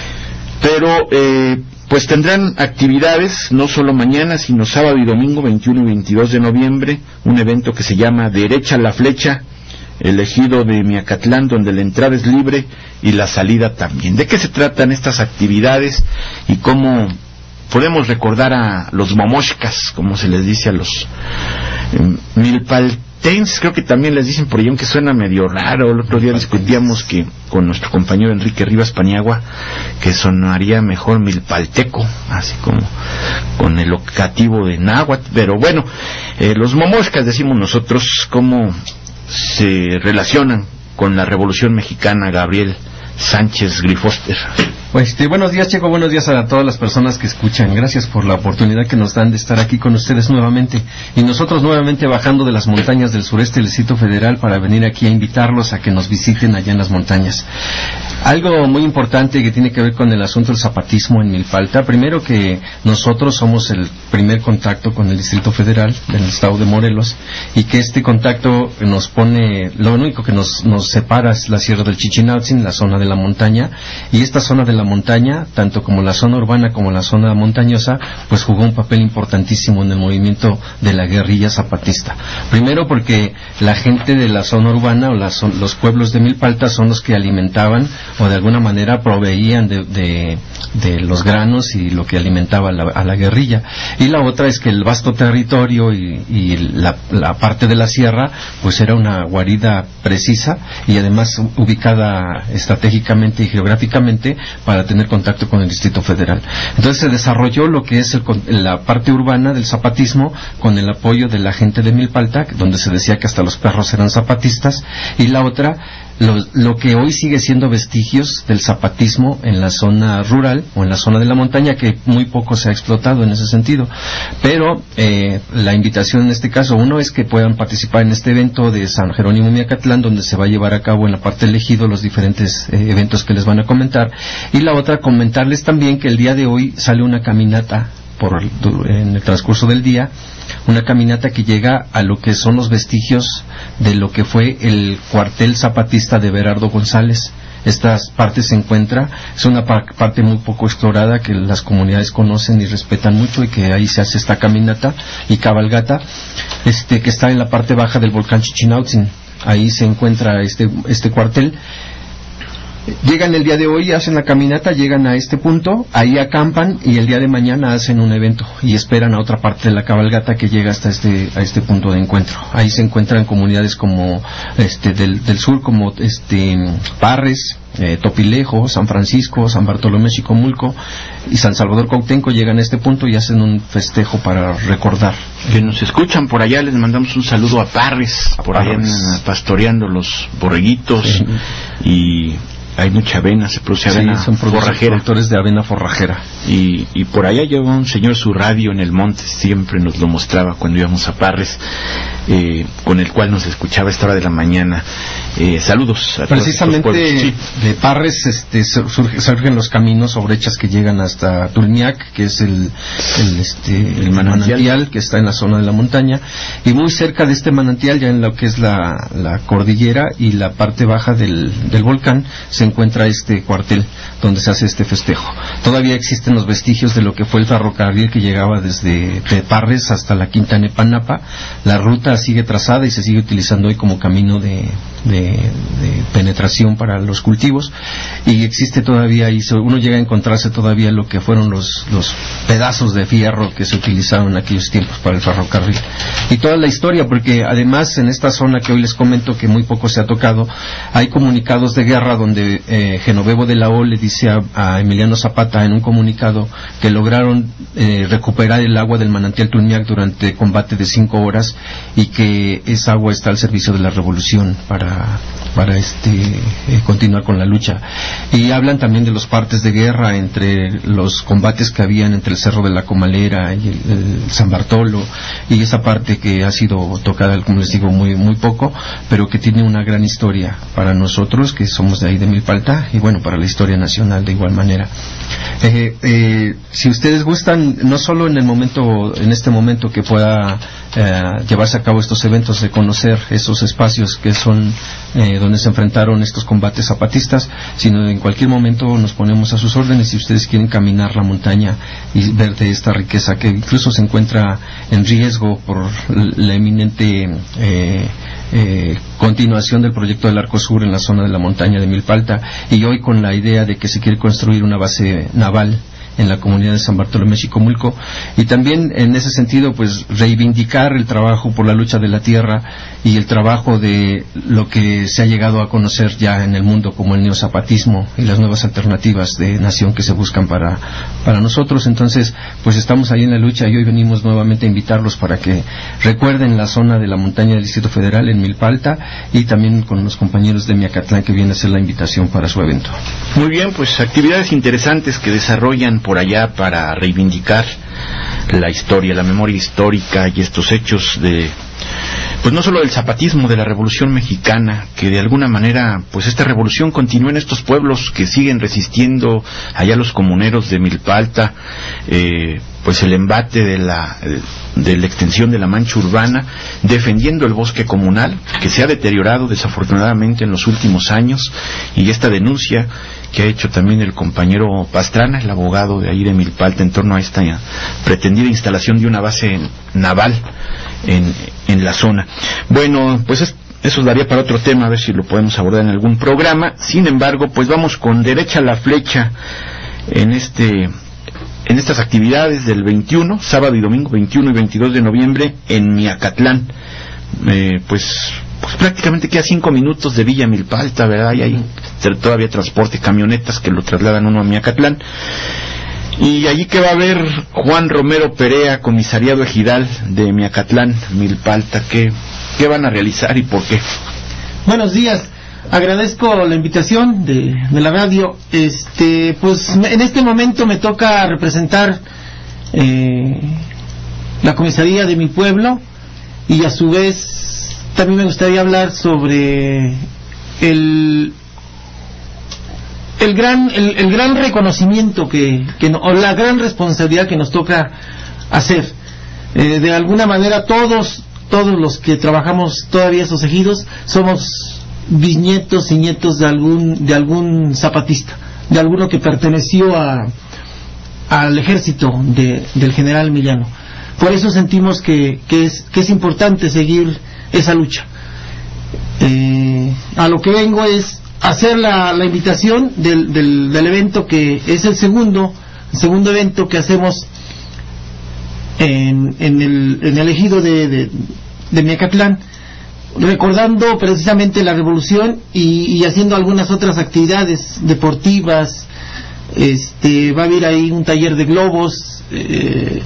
pero eh, pues tendrán actividades no solo mañana, sino sábado y domingo, veintiuno y veintidós de noviembre, un evento que se llama Derecha la Flecha, el ejido de Miacatlán, donde la entrada es libre y la salida también. ¿De qué se tratan estas actividades y cómo podemos recordar a los momoxcas, como se les dice a los eh, milpal, Tens, creo que también les dicen por ahí, aunque suena medio raro. El otro día discutíamos que con nuestro compañero Enrique Rivas Paniagua que sonaría mejor milpalteco, así como con el locativo de náhuatl, pero bueno, eh, los momoshkas, decimos nosotros. ¿Cómo se relacionan con la Revolución Mexicana, Gabriel Sánchez Grifoster? Pues este, buenos días, Checo, buenos días a todas las personas que escuchan. Gracias por la oportunidad que nos dan de estar aquí con ustedes nuevamente. Y nosotros nuevamente bajando de las montañas del sureste del Distrito Federal para venir aquí a invitarlos a que nos visiten allá en las montañas. Algo muy importante que tiene que ver con el asunto del zapatismo en Milpalta. Primero, que nosotros somos el primer contacto con el Distrito Federal del estado de Morelos, y que este contacto nos pone, lo único que nos, nos separa es la Sierra del Chichinautzin, la zona de la montaña, y esta zona de la montaña, tanto como la zona urbana como la zona montañosa, pues jugó un papel importantísimo en el movimiento de la guerrilla zapatista. Primero porque la gente de la zona urbana o las, los pueblos de Milpalta son los que alimentaban o de alguna manera proveían de, de, de los granos y lo que alimentaba la, a la guerrilla. Y la otra es que el vasto territorio y, y la, la parte de la sierra pues era una guarida precisa y además ubicada estratégicamente y geográficamente para tener contacto con el Distrito Federal. Entonces se desarrolló lo que es el, la parte urbana del zapatismo con el apoyo de la gente de Milpalta, donde se decía que hasta los perros eran zapatistas, y la otra, Lo, lo que hoy sigue siendo vestigios del zapatismo en la zona rural o en la zona de la montaña, que muy poco se ha explotado en ese sentido. Pero eh, la invitación en este caso, uno es que puedan participar en este evento de San Jerónimo Miacatlán, donde se va a llevar a cabo en la parte del ejido los diferentes eh, eventos que les van a comentar, y la otra, comentarles también que el día de hoy sale una caminata por en el transcurso del día, una caminata que llega a lo que son los vestigios de lo que fue el cuartel zapatista de Berardo González. Esta parte se encuentra, es una par parte muy poco explorada que las comunidades conocen y respetan mucho, y que ahí se hace esta caminata y cabalgata, este que está en la parte baja del volcán Chichinautzin. Ahí se encuentra este, este cuartel. Llegan el día de hoy, hacen la caminata, llegan a este punto, ahí acampan, y el día de mañana hacen un evento y esperan a otra parte de la cabalgata que llega hasta este a este punto de encuentro. Ahí se encuentran comunidades como este del, del sur, como este Parres, eh, Topilejo, San Francisco, San Bartolomé Chicomulco y San Salvador Cuauhtémoc. Llegan a este punto y hacen un festejo para recordar. Que nos escuchan por allá, les mandamos un saludo a Parres, a por Parres. Allá pastoreando los borreguitos, sí. Y hay mucha avena, se produce avena, sí, son forrajera. Productores de avena forrajera. Y, y por allá lleva un señor su radio en el monte, siempre nos lo mostraba cuando íbamos a Parres, eh, con el cual nos escuchaba a esta hora de la mañana. Eh, saludos a Precisamente todos estos sí. De Parres este, surge, surgen los caminos o brechas que llegan hasta Tulmiac, que es el, el, este, el manantial. manantial que está en la zona de la montaña, y muy cerca de este manantial, ya en lo que es la, la cordillera y la parte baja del, del volcán, se encuentra este cuartel donde se hace este festejo. Todavía existen los vestigios de lo que fue el ferrocarril que llegaba desde Parres hasta la Quinta Nepanapa. La ruta sigue trazada y se sigue utilizando hoy como camino de, de, de penetración para los cultivos, y existe todavía, y uno llega a encontrarse todavía lo que fueron los, los pedazos de fierro que se utilizaron en aquellos tiempos para el ferrocarril, y toda la historia, porque además en esta zona que hoy les comento, que muy poco se ha tocado, hay comunicados de guerra donde eh, Genovevo de la O le dice a, a Emiliano Zapata en un comunicado que lograron eh, recuperar el agua del manantial Tulmiac durante combate de cinco horas, y que esa agua está al servicio de la revolución para, para este eh, continuar con la lucha. Y hablan también de los partes de guerra entre los combates que habían entre el Cerro de la Comalera y el, el San Bartolo, y esa parte que ha sido tocada, como les digo, muy, muy poco, pero que tiene una gran historia para nosotros que somos de ahí de Milpalta, y bueno, para la historia nacional de igual manera. Eh, eh, si ustedes gustan, no solo en el momento, en este momento que pueda eh, llevarse a cabo estos eventos, de conocer esos espacios que son eh, donde se enfrentaron estos combates zapatistas, sino en cualquier momento nos ponemos a sus órdenes si ustedes quieren caminar la montaña y ver de esta riqueza que incluso se encuentra en riesgo por la eminente eh, eh, continuación del proyecto del Arco Sur en la zona de la montaña de Milpalta, y hoy con la idea de que se quiere construir una base naval en la comunidad de San Bartolomé Xicomulco, y también en ese sentido pues reivindicar el trabajo por la lucha de la tierra y el trabajo de lo que se ha llegado a conocer ya en el mundo como el neozapatismo y las nuevas alternativas de nación que se buscan para, para nosotros. Entonces pues estamos ahí en la lucha y hoy venimos nuevamente a invitarlos para que recuerden la zona de la montaña del Distrito Federal en Milpalta, y también con los compañeros de Miacatlán que vienen a hacer la invitación para su evento. Muy bien, pues actividades interesantes que desarrollan por allá para reivindicar la historia, la memoria histórica y estos hechos de, pues no solo del zapatismo, de la Revolución Mexicana, que de alguna manera, pues esta revolución continúa en estos pueblos que siguen resistiendo, allá los comuneros de Milpalta, eh, pues el embate de la, de la extensión de la mancha urbana, defendiendo el bosque comunal, que se ha deteriorado desafortunadamente en los últimos años, y esta denuncia que ha hecho también el compañero Pastrana, el abogado de ahí de Milpalta, en torno a esta pretendida instalación de una base naval en, en la zona. Bueno, pues es, eso daría para otro tema, a ver si lo podemos abordar en algún programa. Sin embargo, pues vamos con derecha a la flecha en este en estas actividades del veintiuno, sábado y domingo, veintiuno y veintidós de noviembre, en Miacatlán. Eh, pues, pues prácticamente queda cinco minutos de Villa Milpalta, ¿verdad? Y hay todavía transporte, camionetas que lo trasladan uno a Miacatlán. Y allí que va a haber Juan Romero Perea, comisariado ejidal de Miacatlán, Milpalta. ¿Qué, qué van a realizar y por qué? Buenos días. Agradezco la invitación de, de la radio. Este, pues en este momento me toca representar eh, la comisaría de mi pueblo, y a su vez también me gustaría hablar sobre el el gran el, el gran reconocimiento que, que no, o la gran responsabilidad que nos toca hacer. Eh, de alguna manera todos todos los que trabajamos todavía esos ejidos somos bisnietos y nietos de algún de algún zapatista, de alguno que perteneció a al ejército de, del general Emiliano. Por eso sentimos que, que es que es importante seguir esa lucha. Eh, a lo que vengo es hacer la, la invitación del, del, del evento, que es el segundo el segundo evento que hacemos en, en el en el ejido de, de, de Miacatlán, recordando precisamente la revolución y, y haciendo algunas otras actividades deportivas. Este, va a haber ahí un taller de globos. Eh,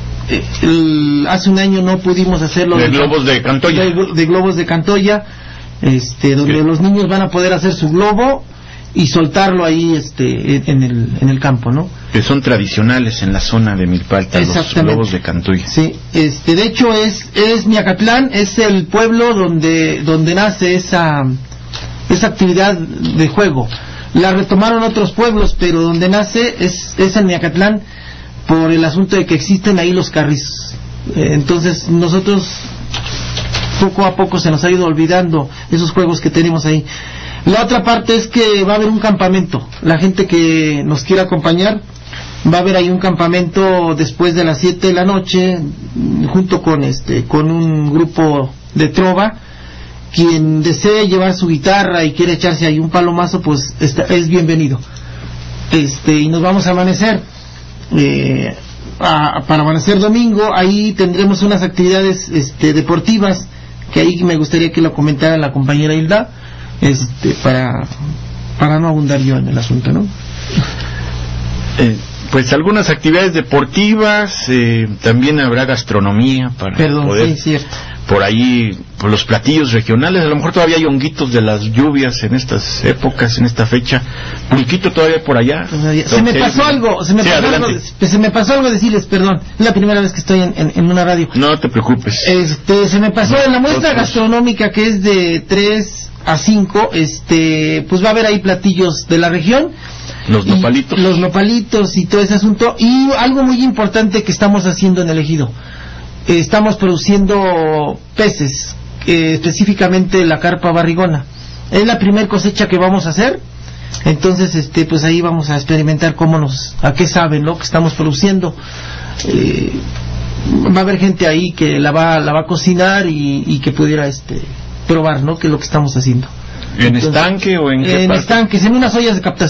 el, hace un año no pudimos hacerlo. De, de globos de Cantoya. De, de globos de Cantoya, este, donde sí, los niños van a poder hacer su globo y soltarlo ahí, este, en el en el campo, ¿no? Que son tradicionales en la zona de Milpalta, los globos de Cantoya. Sí, este, de hecho es es Miacatlán, es el pueblo donde donde nace esa esa actividad de juego. La retomaron otros pueblos, pero donde nace es es en Miacatlán, por el asunto de que existen ahí los carrizos. Eh, entonces nosotros poco a poco se nos ha ido olvidando esos juegos que tenemos ahí. La otra parte es que va a haber un campamento. La gente que nos quiera acompañar, va a haber ahí un campamento después de las siete de la noche, junto con este con un grupo de trova. Quien desee llevar su guitarra y quiere echarse ahí un palomazo, pues está, es bienvenido. Este, y nos vamos a amanecer eh, a, para amanecer domingo. Ahí tendremos unas actividades este, deportivas, que ahí me gustaría que lo comentara la compañera Hilda, este, para para no abundar yo en el asunto, ¿no? Eh, pues algunas actividades deportivas, eh, también habrá gastronomía para Perdón, poder, sí, cierto. Por ahí, por los platillos regionales. A lo mejor todavía hay honguitos de las lluvias en estas épocas, en esta fecha. Pulquito todavía por allá. Se me pasó algo, se me, sí, pasó algo se me pasó algo decirles, perdón, es la primera vez que estoy en, en, en una radio. No te preocupes. Este, se me pasó en la muestra gastronómica, que es de tres a cinco, este, pues va a haber ahí platillos de la región. Los nopalitos. Los nopalitos y todo ese asunto. Y algo muy importante que estamos haciendo en el ejido. Eh, estamos produciendo peces, eh, específicamente la carpa barrigona. Es la primer cosecha que vamos a hacer. Entonces, este, pues ahí vamos a experimentar cómo nos, a qué saben lo que estamos produciendo. Eh, va a haber gente ahí que la va, la va a cocinar y, y que pudiera, este, probar, ¿no? Que es lo que estamos haciendo. ¿En Entonces, estanque o en qué En parte? estanques, en unas ollas de captación.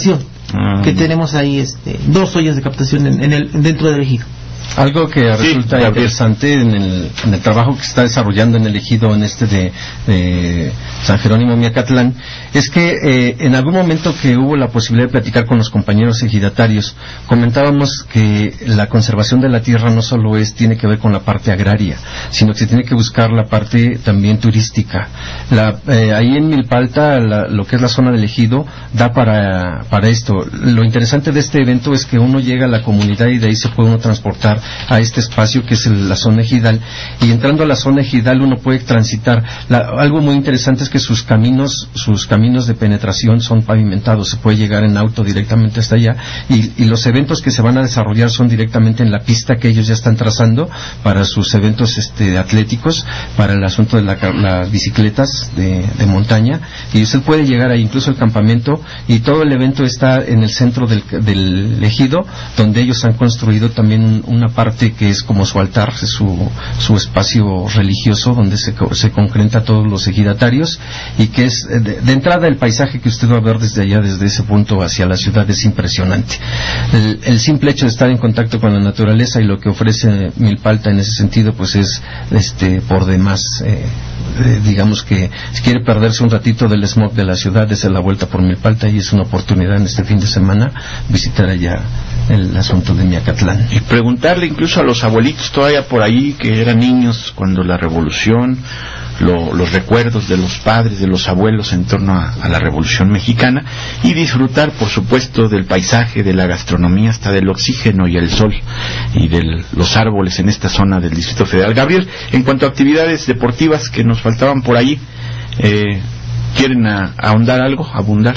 mm. que tenemos ahí este, dos ollas de captación en, en el, dentro del ejido. Algo que sí, resulta interesante en el, en el trabajo que se está desarrollando en el ejido en este de, de San Jerónimo Miacatlán es que eh, en algún momento que hubo la posibilidad de platicar con los compañeros ejidatarios, comentábamos que la conservación de la tierra no solo es tiene que ver con la parte agraria, sino que se tiene que buscar la parte también turística. La, eh, ahí en Milpalta, la, lo que es la zona del ejido, da para, para esto. Lo interesante de este evento es que uno llega a la comunidad y de ahí se puede uno transportar a este espacio que es el, la zona ejidal, y entrando a la zona ejidal uno puede transitar. La, algo muy interesante es que sus caminos sus caminos de penetración son pavimentados, se puede llegar en auto directamente hasta allá, y, y los eventos que se van a desarrollar son directamente en la pista que ellos ya están trazando para sus eventos este, atléticos, para el asunto de la, las bicicletas de, de montaña, y usted puede llegar ahí, incluso el campamento, y todo el evento está en el centro del, del ejido, donde ellos han construido también una parte que es como su altar, su, su espacio religioso donde se, se concreta a todos los ejidatarios, y que es de, de entrada el paisaje que usted va a ver desde allá, desde ese punto hacia la ciudad, es impresionante. El, el simple hecho de estar en contacto con la naturaleza y lo que ofrece Milpalta en ese sentido pues es este por demás. Eh, eh, digamos que si quiere perderse un ratito del smog de la ciudad, es la vuelta por Milpalta, y es una oportunidad en este fin de semana visitar allá el asunto de Miacatlán. Y preguntarle incluso a los abuelitos todavía por ahí que eran niños cuando la revolución, lo, los recuerdos de los padres, de los abuelos en torno a, a la revolución mexicana, y disfrutar por supuesto del paisaje, de la gastronomía, hasta del oxígeno y el sol y de los árboles en esta zona del Distrito Federal. Gabriel, en cuanto a actividades deportivas que nos faltaban por ahí, eh, ¿quieren a, ahondar algo, abundar?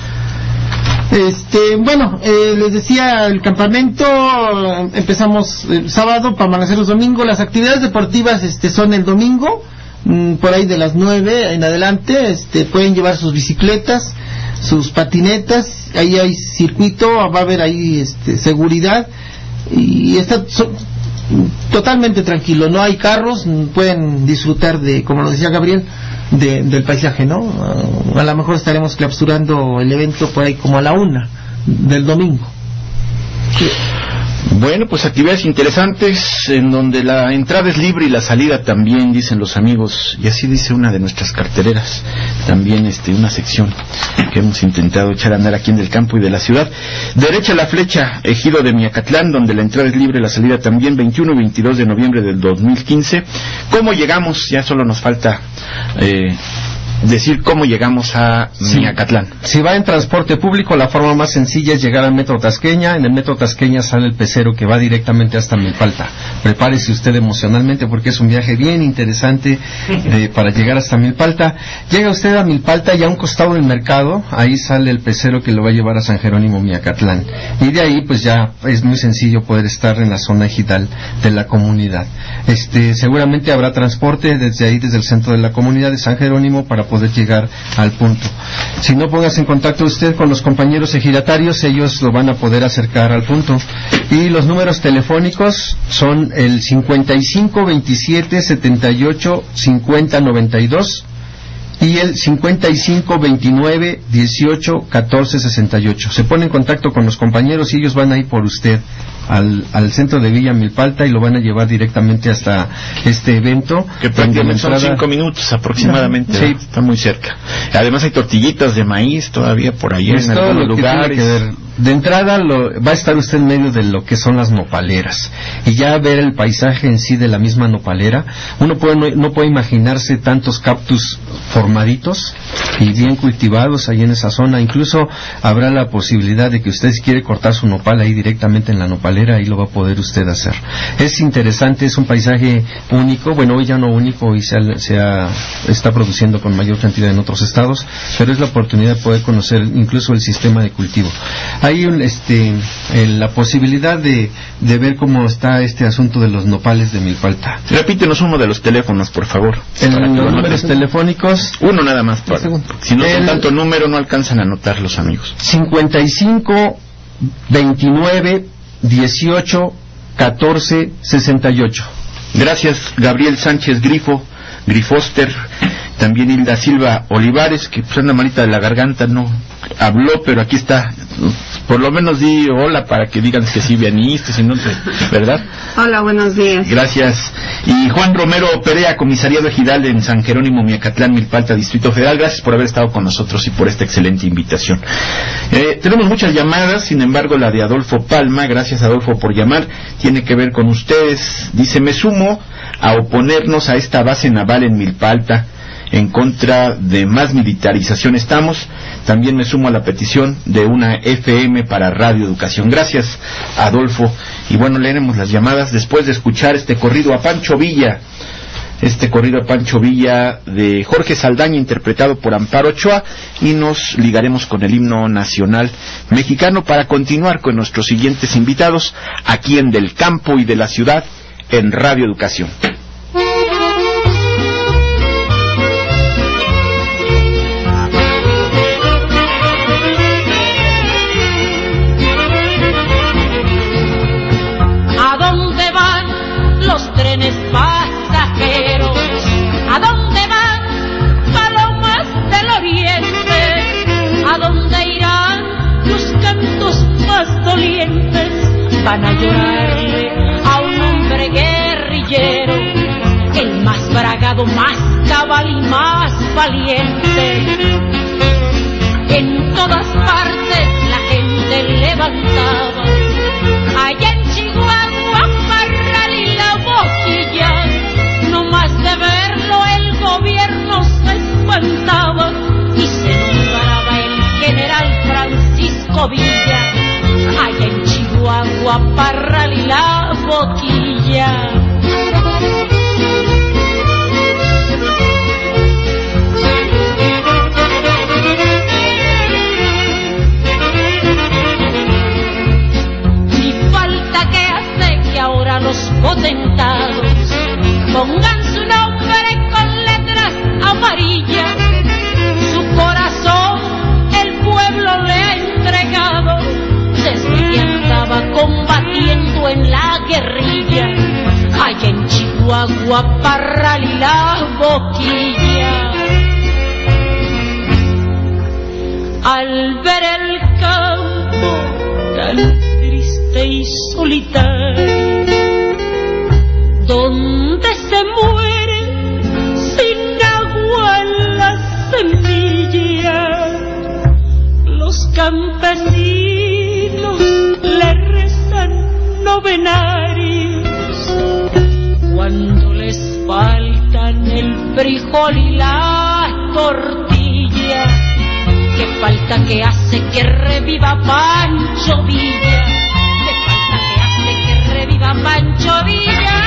Este, bueno, eh, les decía, el campamento eh, empezamos el sábado para amanecer los domingos. Las actividades deportivas este, son el domingo, mmm, por ahí de las nueve en adelante. Este, pueden llevar sus bicicletas, sus patinetas, ahí hay circuito, va a haber ahí este, seguridad, y está so, totalmente tranquilo, no hay carros, pueden disfrutar de, como lo decía Gabriel, De, del paisaje, ¿no? Uh, a lo mejor estaremos clausurando el evento por ahí como a la una del domingo. Sí. Bueno, pues actividades interesantes en donde la entrada es libre y la salida también, dicen los amigos, y así dice una de nuestras cartereras, también este una sección que hemos intentado echar a andar aquí en el campo y de la ciudad. Derecha a la flecha, ejido de Miacatlán, donde la entrada es libre y la salida también, veintiuno y veintidós de noviembre del dos mil quince. ¿Cómo llegamos? Ya solo nos falta eh, decir cómo llegamos a sí. Miacatlán. Si va en transporte público, la forma más sencilla es llegar al Metro Tasqueña. En el Metro Tasqueña sale el pecero que va directamente hasta Milpalta. Prepárese usted emocionalmente porque es un viaje bien interesante eh, para llegar hasta Milpalta. Llega usted a Milpalta y a un costado del mercado, ahí sale el pecero que lo va a llevar a San Jerónimo Miacatlán. Y de ahí pues ya es muy sencillo poder estar en la zona ejidal de la comunidad. Este, seguramente habrá transporte desde ahí, desde el centro de la comunidad de San Jerónimo, para poder llegar al punto. Si no, póngase en contacto usted con los compañeros ejidatarios, ellos lo van a poder acercar al punto. Y los números telefónicos son el cincuenta y cinco veintisiete setenta y ocho cincuenta noventa y dos y el cincuenta y cinco veintinueve dieciocho catorce sesenta y ocho. Se pone en contacto con los compañeros y ellos van a ir por usted al, al centro de Villa Milpalta y lo van a llevar directamente hasta este evento. Que prácticamente son cinco minutos aproximadamente. Sí. Está muy cerca. Además hay tortillitas de maíz todavía por ahí pues en algunos lugares. De entrada lo, va a estar usted en medio de lo que son las nopaleras, y ya ver el paisaje en sí de la misma nopalera, uno puede, no, no puede imaginarse tantos cactus formaditos y bien cultivados ahí en esa zona. Incluso habrá la posibilidad de que usted, si quiere cortar su nopal ahí directamente en la nopalera, ahí lo va a poder usted hacer. Es interesante, es un paisaje único, bueno, hoy ya no único y se, ha, se ha, está produciendo con mayor cantidad en otros estados, pero es la oportunidad de poder conocer incluso el sistema de cultivo. Hay un, este, el, la posibilidad de, de ver cómo está este asunto de los nopales de Milpalta. Repítenos uno de los teléfonos, por favor. En los números telefónicos. Uno nada más, para, si no son tanto número no alcanzan a anotar los amigos. cincuenta y cinco veintinueve dieciocho catorce sesenta y ocho. Gracias, Gabriel Sánchez Grifo, Grifoster. También Hilda Silva Olivares, que pues anda malita de la garganta, no habló, pero aquí está Por lo menos di hola para que digan que sí viniste, si no te... ¿verdad? Hola, buenos días. Gracias. Y Juan Romero Perea, comisariado ejidal en San Jerónimo, Miacatlán, Milpalta, Distrito Federal. Gracias por haber estado con nosotros y por esta excelente invitación. Eh, tenemos muchas llamadas, sin embargo la de Adolfo Palma, gracias Adolfo por llamar, tiene que ver con ustedes. Dice, me sumo a oponernos a esta base naval en Milpalta. En contra de más militarización estamos. También me sumo a la petición de una F M para Radio Educación. Gracias, Adolfo. Y bueno, leeremos las llamadas después de escuchar este corrido a Pancho Villa. Este corrido a Pancho Villa de Jorge Saldaña, interpretado por Amparo Ochoa, y nos ligaremos con el himno nacional mexicano para continuar con nuestros siguientes invitados aquí en Del Campo y de la Ciudad en Radio Educación. Trenes pasajeros, ¿a dónde van palomas del oriente? ¿A dónde irán los cantos más dolientes? Van a llorarle a un hombre guerrillero, el más bragado, más cabal y más valiente. En todas partes la gente levantaba, allá en Chihuahua, Parral y La Boquilla, no más de verlo el gobierno se espantaba y se nombraba el general Francisco Villa, allá en Chihuahua, Parral y La Boquilla. Ahora los potentados pongan su nombre con letras amarillas, su corazón el pueblo le ha entregado desde que andaba combatiendo en la guerrilla, allá en Chihuahua, Parral y La Boquilla. Al ver el campo tan triste y solitario, donde se mueren sin agua las semillas, los campesinos le rezan novenarios cuando les faltan el frijol y la tortilla. Qué falta que hace que reviva Pancho Villa, qué falta que hace que reviva Pancho Villa.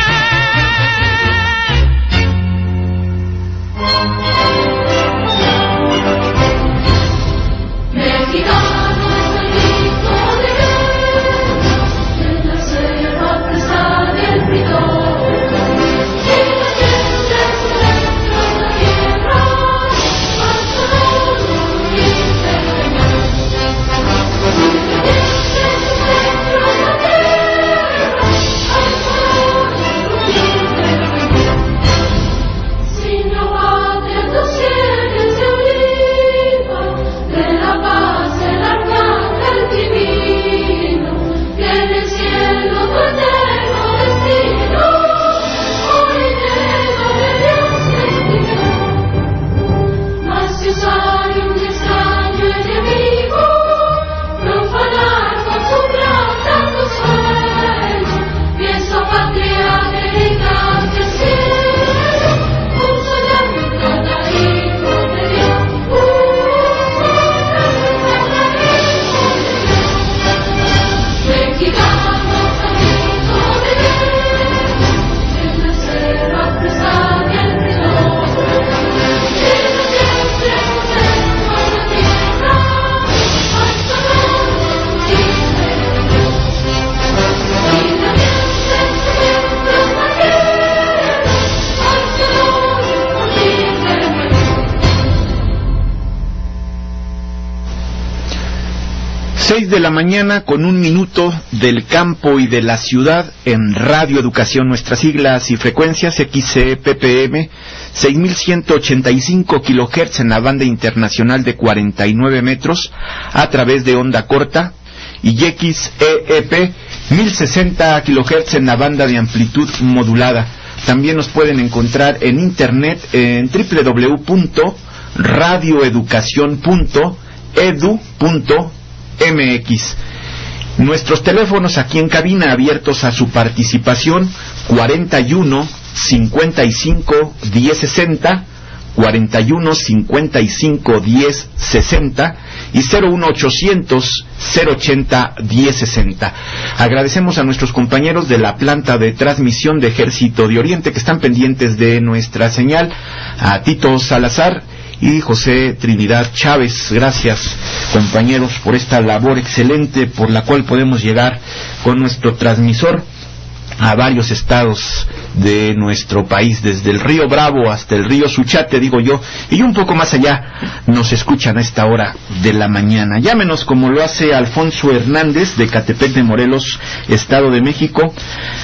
Mexicano es el grito de guerra, en la selva presa del frijol, y la gente se entra en la tierra, hasta no morirse de peñar. Y la gente se entra en la tierra, hasta no morirse de peñar. Sin la patria tu cielo se oliva, de la paz el arcángel divino, que en el cielo tu eterno destino, hoy lleno de Dios sentido. Mas si usaron un extraño enemigo, profanar con su plata tu sueño, pienso patria americana que cielo, un soñar mi plata hijo de Dios. Mexicanos, amigos de guerra, en la selva presa del frijol, que no siempre contento a la tierra, hasta no morirse de Dios. Y la gente se entra en la tierra, hasta no morirse de Dios. Seis de la mañana con un minuto, Del Campo y de la Ciudad en Radio Educación. Nuestras siglas y frecuencias: X C P P M seis mil ciento ochenta y cinco kilohertz en la banda internacional de cuarenta y nueve metros a través de onda corta, y X E E P mil sesenta kilohertz en la banda de amplitud modulada. También nos pueden encontrar en internet en doble u doble u doble u punto radio educación punto edu punto m x. Nuestros teléfonos aquí en cabina abiertos a su participación: cuarenta y uno, cincuenta y cinco, diez sesenta, cuarenta y uno, cincuenta y cinco, diez sesenta y cero uno ochocientos, cero ochenta, diez sesenta. Agradecemos a nuestros compañeros de la planta de transmisión de Ejército de Oriente que están pendientes de nuestra señal, a Tito Salazar y José Trinidad Chávez. Gracias, compañeros, por esta labor excelente por la cual podemos llegar con nuestro transmisor a varios estados de nuestro país, desde el río Bravo hasta el río Suchate, digo yo, y un poco más allá nos escuchan a esta hora de la mañana. Llámenos como lo hace Alfonso Hernández de Catepec de Morelos, Estado de México.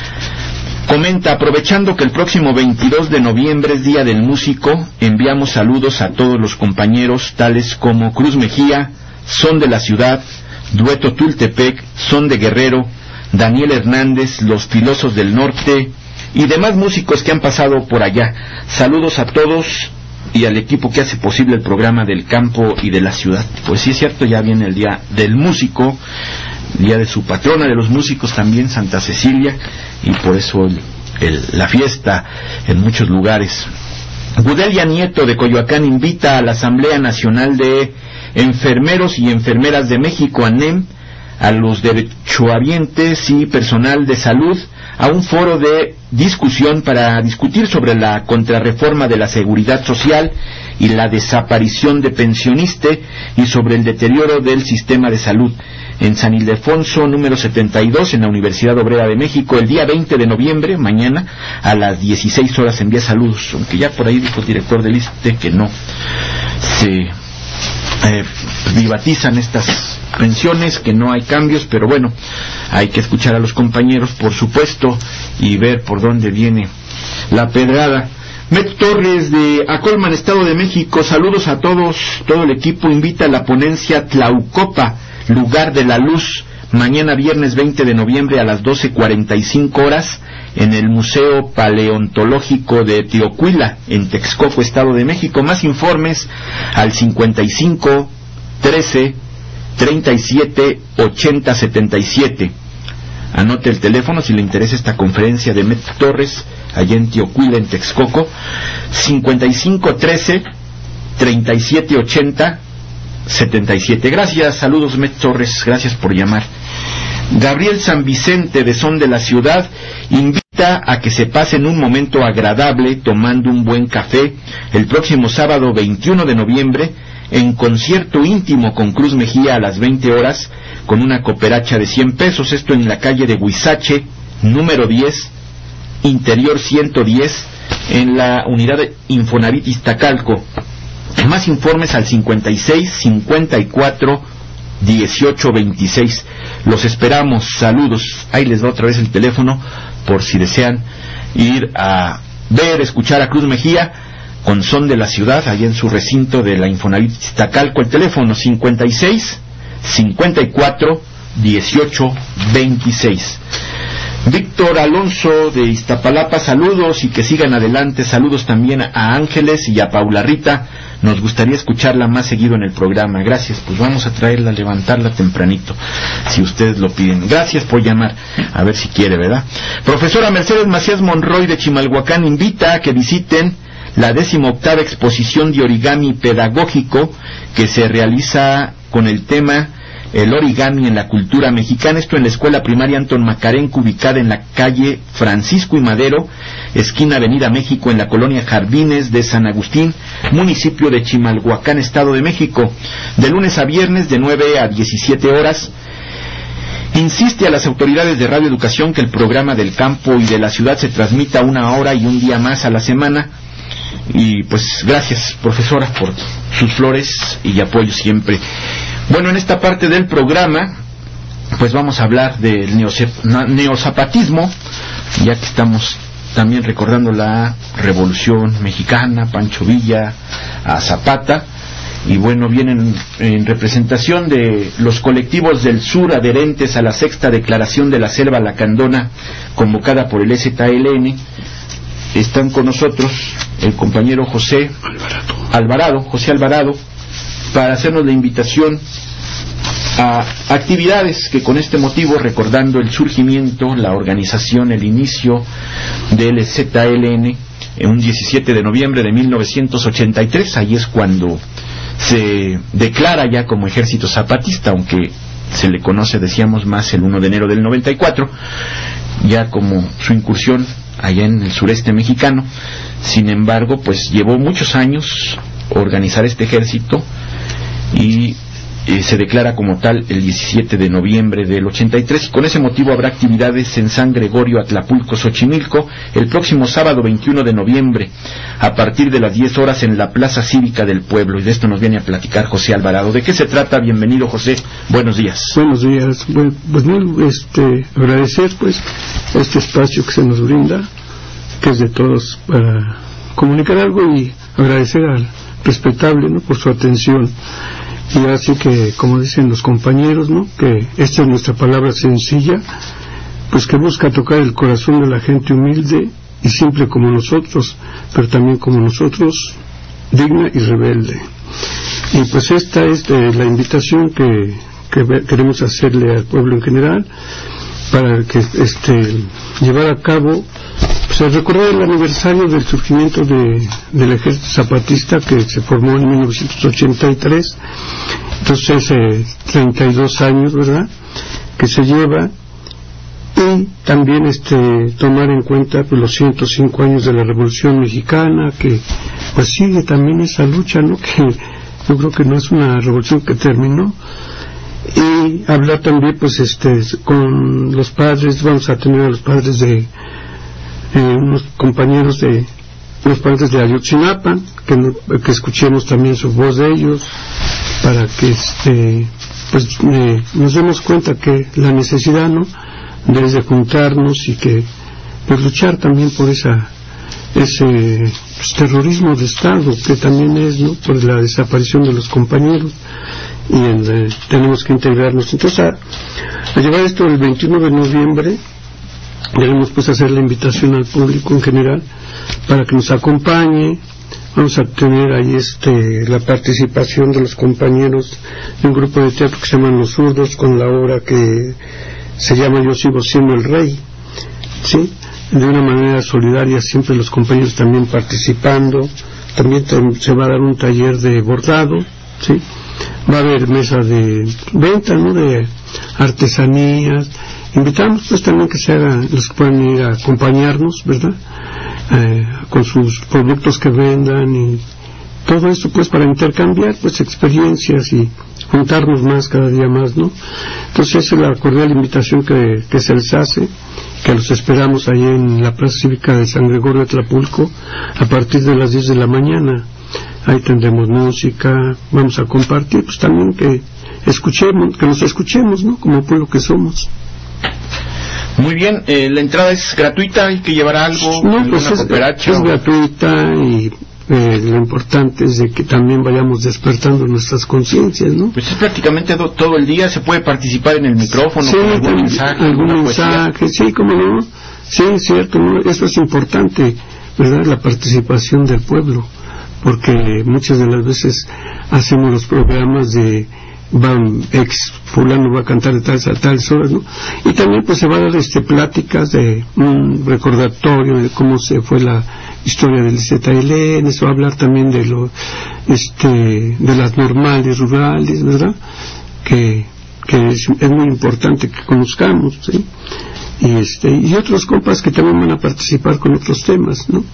Comenta: aprovechando que el próximo veintidós de noviembre es Día del Músico, enviamos saludos a todos los compañeros tales como Cruz Mejía, Son de la Ciudad, Dueto Tultepec, Son de Guerrero, Daniel Hernández, Los Filosos del Norte y demás músicos que han pasado por allá. Saludos a todos y al equipo que hace posible el programa del campo y de la ciudad. Pues sí, es cierto, ya viene el Día del Músico, día de su patrona de los músicos también, Santa Cecilia, y por eso el, el, la fiesta en muchos lugares. Gudelia Nieto de Coyoacán invita a la Asamblea Nacional de Enfermeros y Enfermeras de México, ANEM, a los derechohabientes y personal de salud a un foro de discusión para discutir sobre la contrarreforma de la seguridad social y la desaparición de pensionistas y sobre el deterioro del sistema de salud en San Ildefonso número setenta y dos en la Universidad Obrera de México el día veinte de noviembre, mañana a las dieciséis horas. Envía saludos, aunque ya por ahí dijo el director del I S S S T E que no se eh, privatizan estas pensiones, que no hay cambios, pero bueno, hay que escuchar a los compañeros, por supuesto, y ver por dónde viene la pedrada. Met Torres de Acolman, Estado de México, saludos a todos, todo el equipo invita a la ponencia Tlaucopa, Lugar de la Luz, mañana viernes veinte de noviembre a las doce cuarenta y cinco horas en el Museo Paleontológico de Teocuila, en Texcoco, Estado de México. Más informes al cincuenta y cinco, trece, treinta y siete, ochenta, setenta y siete. Anote el teléfono si le interesa esta conferencia de Met Torres allá en Teocuila, en Texcoco: cincuenta y cinco, trece, treinta y siete, ochenta, setenta y siete. Gracias, saludos Met Torres, gracias por llamar. Gabriel San Vicente de Son de la Ciudad invita a que se pasen un momento agradable tomando un buen café el próximo sábado veintiuno de noviembre en concierto íntimo con Cruz Mejía a las veinte horas con una cooperacha de cien pesos, esto en la calle de Huizache, número diez, interior ciento diez, en la unidad de Infonavit Iztacalco. Más informes al cincuenta y seis, cincuenta y cuatro, dieciocho, veintiséis. Los esperamos, saludos. Ahí les doy otra vez el teléfono por si desean ir a ver, escuchar a Cruz Mejía con Son de la Ciudad, allá en su recinto de la Infonavit Iztacalco. El teléfono cincuenta y seis, cincuenta y cuatro, dieciocho, veintiséis. Víctor Alonso de Iztapalapa, saludos y que sigan adelante. Saludos también a Ángeles y a Paula Rita. Nos gustaría escucharla más seguido en el programa. Gracias, pues vamos a traerla, a levantarla tempranito, si ustedes lo piden. Gracias por llamar, a ver si quiere, ¿verdad? Profesora Mercedes Macías Monroy de Chimalhuacán invita a que visiten la décima octava exposición de origami pedagógico que se realiza con el tema el origami en la cultura mexicana, esto en la escuela primaria Anton Macarenco, ubicada en la calle Francisco y Madero, esquina Avenida México, en la colonia Jardines de San Agustín, municipio de Chimalhuacán, Estado de México, de lunes a viernes de nueve a diecisiete horas. Insiste a las autoridades de Radio Educación que el programa del campo y de la ciudad se transmita una hora y un día más a la semana. Y pues gracias, profesora, por sus flores y apoyo siempre. Bueno, en esta parte del programa pues vamos a hablar del neozapatismo, ya que estamos también recordando la Revolución Mexicana, Pancho Villa, a Zapata, y bueno, vienen en representación de los colectivos del sur adherentes a la sexta declaración de la Selva Lacandona convocada por el E Z L N. Están con nosotros el compañero José Alvarado, Alvarado José Alvarado, para hacernos la invitación a actividades que con este motivo, recordando el surgimiento, la organización, el inicio del E Z L N en un diecisiete de noviembre de mil novecientos ochenta y tres, ahí es cuando se declara ya como Ejército Zapatista, aunque se le conoce, decíamos, más el uno de enero del noventa y cuatro, ya como su incursión allá en el sureste mexicano. Sin embargo, pues llevó muchos años organizar este ejército y eh, se declara como tal el diecisiete de noviembre del ochenta y tres, y con ese motivo habrá actividades en San Gregorio, Atlapulco, Xochimilco, el próximo sábado veintiuno de noviembre, a partir de las diez horas en la Plaza Cívica del Pueblo, y de esto nos viene a platicar José Alvarado. ¿De qué se trata? Bienvenido, José, buenos días. Buenos días. Bueno, pues muy este, agradecer pues este espacio que se nos brinda, que es de todos, para comunicar algo, y agradecer al respetable, ¿no?, por su atención. Y así que, como dicen los compañeros, ¿no?, que esta es nuestra palabra sencilla, pues que busca tocar el corazón de la gente humilde y simple como nosotros, pero también como nosotros, digna y rebelde. Y pues esta es de la invitación que, que queremos hacerle al pueblo en general, para que este llevar a cabo, pues, el recordar el aniversario del surgimiento de, del Ejército Zapatista, que se formó en mil novecientos ochenta y tres, entonces eh, treinta y dos años, ¿verdad?, que se lleva, y también este tomar en cuenta pues, los ciento cinco años de la Revolución Mexicana, que pues sigue también esa lucha, ¿no?, que yo creo que no es una revolución que terminó. Y hablar también pues este con los padres, vamos a tener a los padres de eh, unos compañeros de los padres de Ayotzinapa, que, no, que escuchemos también su voz de ellos, para que este pues eh, nos demos cuenta que la necesidad, ¿no?, de juntarnos y que pues luchar también por esa ese pues, terrorismo de Estado que también es, ¿no?, por la desaparición de los compañeros, y en, eh, tenemos que integrarnos. Entonces a, a llevar esto el veintiuno de noviembre debemos pues hacer la invitación al público en general para que nos acompañe. Vamos a tener ahí este la participación de los compañeros de un grupo de teatro que se llaman Los Zurdos, con la obra que se llama Yo sigo siendo el rey, ¿sí?, de una manera solidaria, siempre los compañeros también participando. También te, se va a dar un taller de bordado, ¿sí?, va a haber mesa de venta, ¿no?, de artesanías. Invitamos pues también que se hagan, los que puedan ir a acompañarnos, ¿verdad?, eh, con sus productos que vendan, y todo esto pues para intercambiar pues experiencias y juntarnos más, cada día más, ¿no? Entonces esa es la cordial invitación que, que se les hace, que los esperamos ahí en la Plaza Cívica de San Gregorio de Atlapulco a partir de las diez de la mañana. Ahí tendremos música, vamos a compartir, pues también que escuchemos, que nos escuchemos, ¿no?, como pueblo que somos. Muy bien, eh, la entrada es gratuita, hay que llevar algo, no, pues es, es gratuita, y eh, lo importante es de que también vayamos despertando nuestras conciencias, ¿no? Pues es prácticamente do, todo el día, se puede participar en el micrófono, sí, con algún mensaje, algún mensaje, sí, cómo no, sí, es cierto, ¿no? Eso es importante, ¿verdad?, la participación del pueblo, porque muchas de las veces hacemos los programas de van ex fulano va a cantar de tal a tal horas, ¿no?, y también pues se va a dar este pláticas de un recordatorio de cómo se fue la historia del Z L N, se va a hablar también de lo este de las normales rurales, ¿verdad?, que que es, es muy importante que conozcamos, ¿sí?, y este y otros compas que también van a participar con otros temas, ¿no?,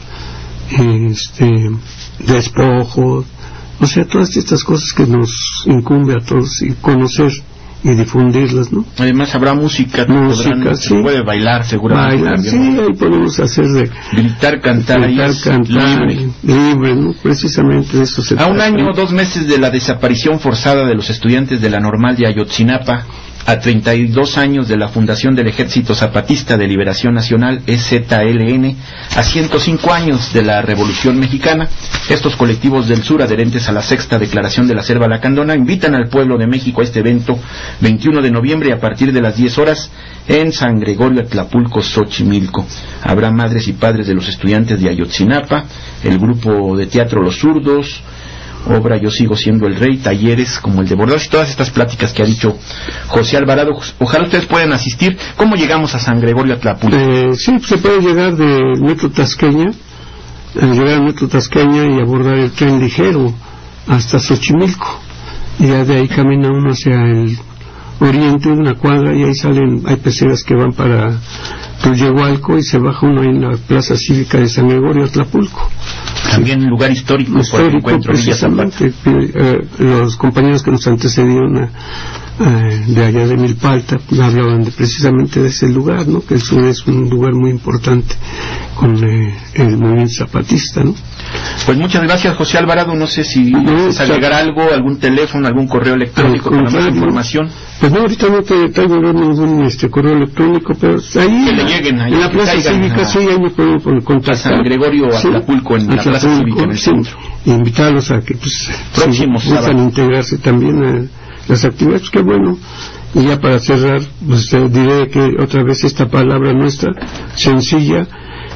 este despojos, o sea, todas estas cosas que nos incumbe a todos y conocer y difundirlas, ¿no? Además habrá música, música, podrán, sí. Se puede bailar seguramente. Bailar, también, sí, ahí podemos hacer de gritar, cantar, gritar, ahí cantar, libre. libre, ¿no? Precisamente de eso se trata. A un año, ¿no? dos meses de la desaparición forzada de los estudiantes de la Normal de Ayotzinapa, a treinta y dos años de la fundación del Ejército Zapatista de Liberación Nacional, E Z L N, a ciento cinco años de la Revolución Mexicana, estos colectivos del sur, adherentes a la sexta declaración de la Selva Lacandona, invitan al pueblo de México a este evento veintiuno de noviembre a partir de las diez horas en San Gregorio Atlapulco, Xochimilco. Habrá madres y padres de los estudiantes de Ayotzinapa, el grupo de teatro Los Zurdos, obra Yo Sigo Siendo el Rey, talleres como el de bordados y todas estas pláticas que ha dicho José Alvarado. Ojalá ustedes puedan asistir. ¿Cómo llegamos a San Gregorio Atlapulco? Eh, sí, se puede llegar de Metro Tasqueña, eh, llegar a Metro Tasqueña y abordar el tren ligero hasta Xochimilco, y ya de ahí camina uno hacia el oriente de una cuadra y ahí salen, hay peceras que van para Tullehualco y se baja uno en la plaza cívica de San Gregorio Atlapulco. También un lugar histórico, histórico por el encuentro precisamente. Eh, los compañeros que nos antecedieron a, a, de allá de Milpalta hablaban de, precisamente de ese lugar, ¿no? Que el sur es un lugar muy importante con eh, el movimiento zapatista, ¿no? Pues muchas gracias, José Alvarado. No sé si no, quieres agregar algo, algún teléfono, algún correo electrónico para más información. Pues no, ahorita no te traigo ningún este, correo electrónico, pero ahí, que le lleguen, ahí en la plaza cívica, a, sí, ahí me pueden contactar. A San Gregorio Atlapulco, sí, en la plaza cívica, en el centro. Sí, invitarlos a que, pues, próximos si gustan integrarse también a las actividades, pues qué bueno. Y ya para cerrar, pues te diré que otra vez esta palabra nuestra, sencilla,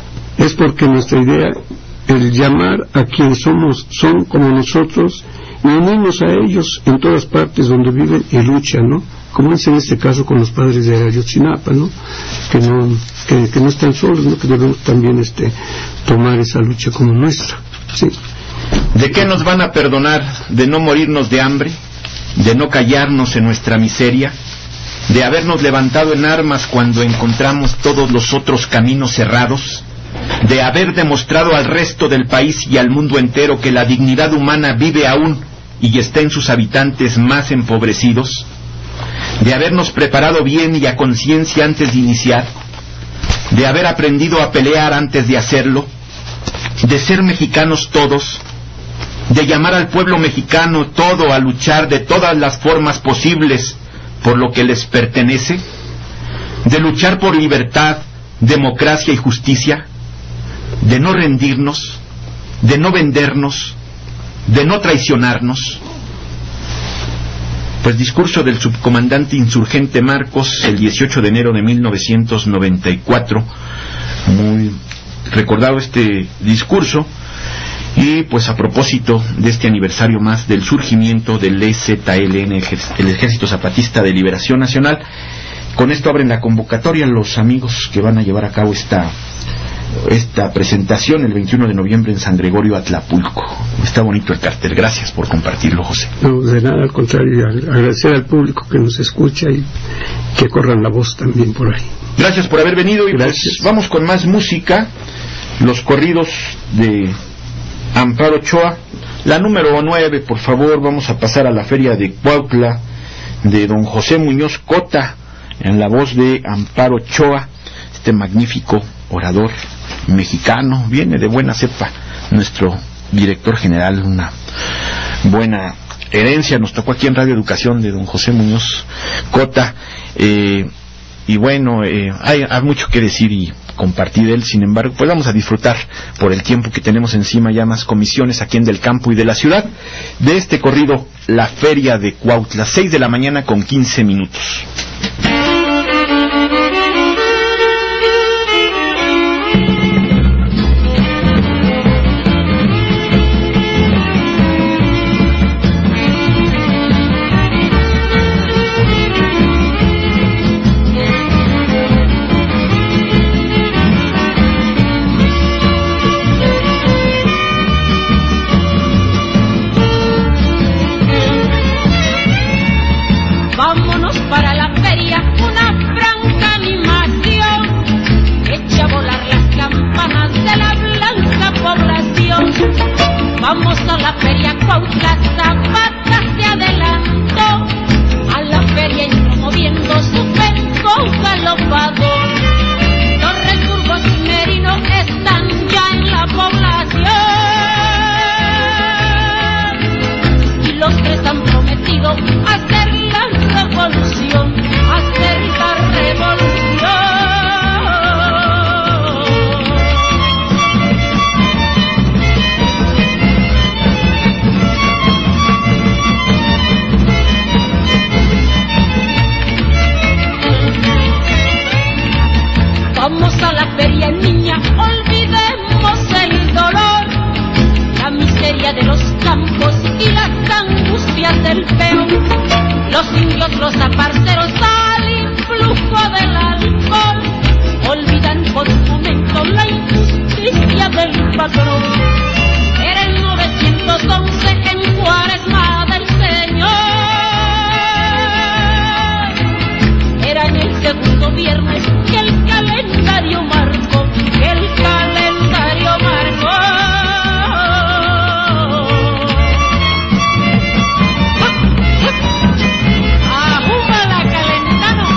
es porque nuestra idea, el llamar a quienes somos, son como nosotros, y unirnos a ellos en todas partes donde viven y luchan, ¿no? Como es en este caso con los padres de Ayotzinapa, ¿no? Que no, que, que no están solos, ¿no? Que debemos también este, tomar esa lucha como nuestra, ¿sí? ¿De qué nos van a perdonar? ¿De no morirnos de hambre? ¿De no callarnos en nuestra miseria? ¿De habernos levantado en armas cuando encontramos todos los otros caminos cerrados? ¿De haber demostrado al resto del país y al mundo entero que la dignidad humana vive aún y está en sus habitantes más empobrecidos? ¿De habernos preparado bien y a conciencia antes de iniciar? ¿De haber aprendido a pelear antes de hacerlo? ¿De ser mexicanos todos? ¿De llamar al pueblo mexicano todo a luchar de todas las formas posibles por lo que les pertenece? ¿De luchar por libertad, democracia y justicia? ¿De no rendirnos? ¿De no vendernos? ¿De no traicionarnos? Pues discurso del subcomandante insurgente Marcos el dieciocho de enero de mil novecientos noventa y cuatro, muy recordado este discurso, y pues a propósito de este aniversario más del surgimiento del E Z L N, el Ejército Zapatista de Liberación Nacional. Con esto abren la convocatoria los amigos que van a llevar a cabo esta esta presentación el veintiuno de noviembre en San Gregorio Atlapulco. Está bonito el cartel. Gracias por compartirlo, José. No, de nada, al contrario, agradecer al público que nos escucha y que corran la voz también por ahí. Gracias por haber venido y gracias. Pues vamos con más música. Los corridos de Amparo Ochoa, la número nueve, por favor. Vamos a pasar a la feria de Cuautla de don José Muñoz Cota, en la voz de Amparo Ochoa, este magnífico orador mexicano. Viene de buena cepa nuestro director general, una buena herencia nos tocó aquí en Radio Educación de don José Muñoz Cota, eh, y bueno, eh, hay, hay mucho que decir y compartir de él. Sin embargo, pues vamos a disfrutar por el tiempo que tenemos encima, ya más comisiones aquí en Del Campo y de la Ciudad, de este corrido La Feria de Cuautla, seis de la mañana con quince minutos. Vámonos para la a la feria, niña, olvidemos el dolor, la miseria de los campos y las angustias del peón. Los indios, los aparceros, al influjo del alcohol, olvidan por un momento la injusticia del patrón. Era el novecientos once en Cuaresma del Señor, era en el segundo viernes que el calendario marcó, que el calendario marcó. ¡Ajúbala, Calentano!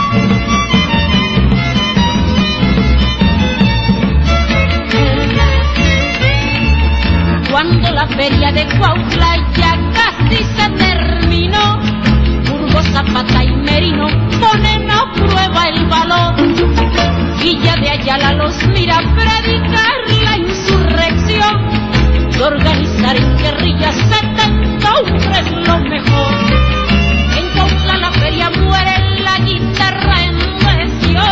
Cuando la feria de Cuautla ya casi se terminó, Burgos, Zapata y Merino ponen a prueba el valor. Villa de Ayala los mira predicar la insurrección, de organizar en guerrillas setenta hombres lo mejor. En Cuautla la feria muere la guitarra en reción,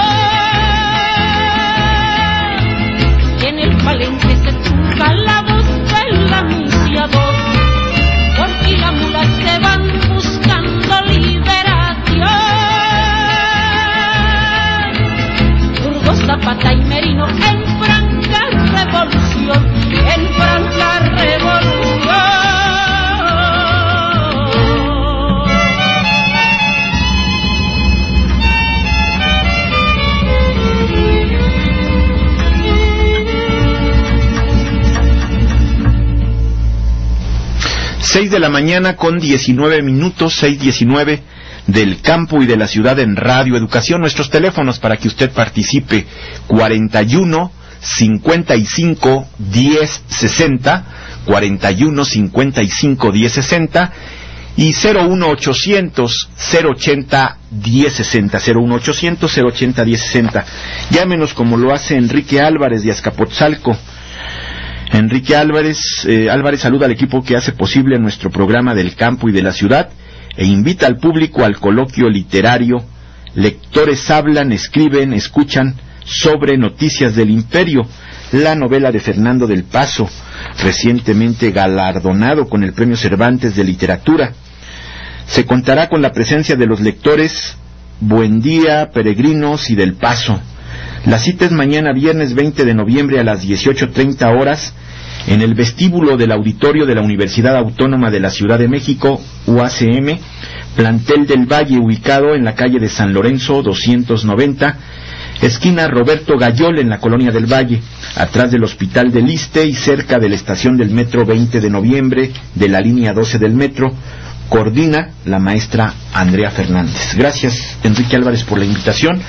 y en el palenque se trunca la voz del anunciador, porque las mulas se van buscando liberación. Burgos, Zapata y Merino en franca revolución, en franca revolución. Seis de la mañana con diecinueve minutos, seis diecinueve del campo y de la ciudad en Radio Educación. Nuestros teléfonos para que usted participe: cuarenta y uno, cincuenta y cinco, diez, sesenta, cuarenta y uno, cincuenta y cinco, diez, sesenta y cero uno ochocientos, cero ochenta, diez sesenta, cero uno ochocientos, cero ochenta, diez sesenta. Llámenos como lo hace Enrique Álvarez de Azcapotzalco. Enrique Álvarez, eh, Álvarez saluda al equipo que hace posible nuestro programa del campo y de la ciudad e invita al público al coloquio literario. Lectores hablan, escriben, escuchan sobre Noticias del Imperio, la novela de Fernando del Paso, recientemente galardonado con el Premio Cervantes de Literatura. Se contará con la presencia de los lectores Buendía, Peregrinos y del Paso. La cita es mañana viernes veinte de noviembre a las dieciocho treinta horas en el vestíbulo del auditorio de la Universidad Autónoma de la Ciudad de México, U A C M, plantel del Valle, ubicado en la calle de San Lorenzo doscientos noventa, esquina Roberto Gayol, en la Colonia del Valle, atrás del Hospital del Iste y cerca de la estación del metro veinte de noviembre de la línea doce del metro. Coordina la maestra Andrea Fernández. Gracias, Enrique Álvarez, por la invitación.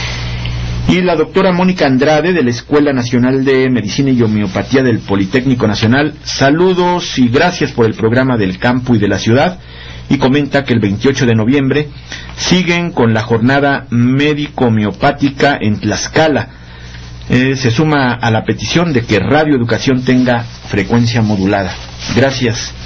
Y la doctora Mónica Andrade, de la Escuela Nacional de Medicina y Homeopatía del Politécnico Nacional, saludos y gracias por el programa del campo y de la ciudad, y comenta que el veintiocho de noviembre siguen con la jornada médico-homeopática en Tlaxcala. Eh, se suma a la petición de que Radio Educación tenga frecuencia modulada. Gracias.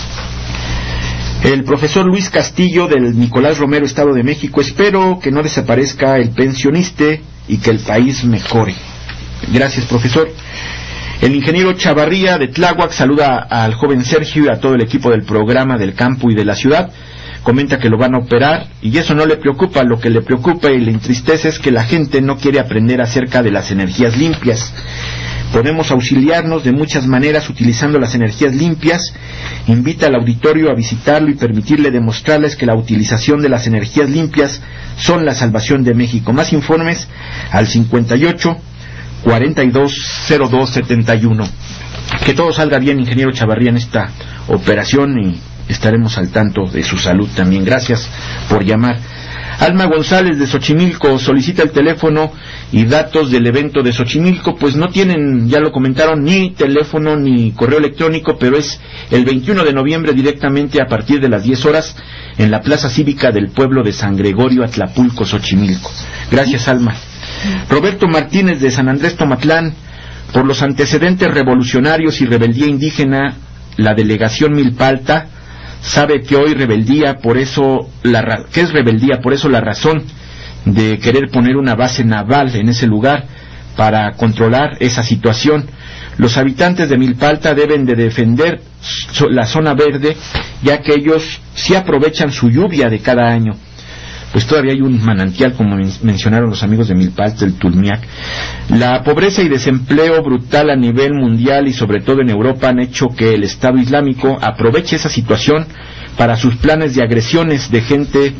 El profesor Luis Castillo, del Nicolás Romero, Estado de México: espero que no desaparezca el pensioniste y que el país mejore. Gracias, profesor. El ingeniero Chavarría, de Tláhuac, saluda al joven Sergio y a todo el equipo del programa del campo y de la ciudad. Comenta que lo van a operar y eso no le preocupa. Lo que le preocupa y le entristece es que la gente no quiere aprender acerca de las energías limpias. Podemos auxiliarnos de muchas maneras utilizando las energías limpias. Invita al auditorio a visitarlo y permitirle demostrarles que la utilización de las energías limpias son la salvación de México. Más informes al cincuenta y ocho, cuarenta y dos, cero dos, setenta y uno. Que todo salga bien, ingeniero Chavarría, en esta operación, y estaremos al tanto de su salud también. Gracias por llamar. Alma González, de Xochimilco, solicita el teléfono y datos del evento de Xochimilco. Pues no tienen, ya lo comentaron, ni teléfono ni correo electrónico, pero es el veintiuno de noviembre directamente a partir de las diez horas en la Plaza Cívica del pueblo de San Gregorio, Atlapulco, Xochimilco. Gracias, Alma. Roberto Martínez, de San Andrés Tomatlán: por los antecedentes revolucionarios y rebeldía indígena, la delegación Milpalta sabe que hoy rebeldía, por eso la que es rebeldía, por eso la razón de querer poner una base naval en ese lugar para controlar esa situación. Los habitantes de Milpa deben de defender la zona verde, ya que ellos sí aprovechan su lluvia de cada año. Pues todavía hay un manantial, como men mencionaron los amigos de Milpa Alta, el Tulmiac. La pobreza y desempleo brutal a nivel mundial y sobre todo en Europa han hecho que el Estado Islámico aproveche esa situación para sus planes de agresiones de gente,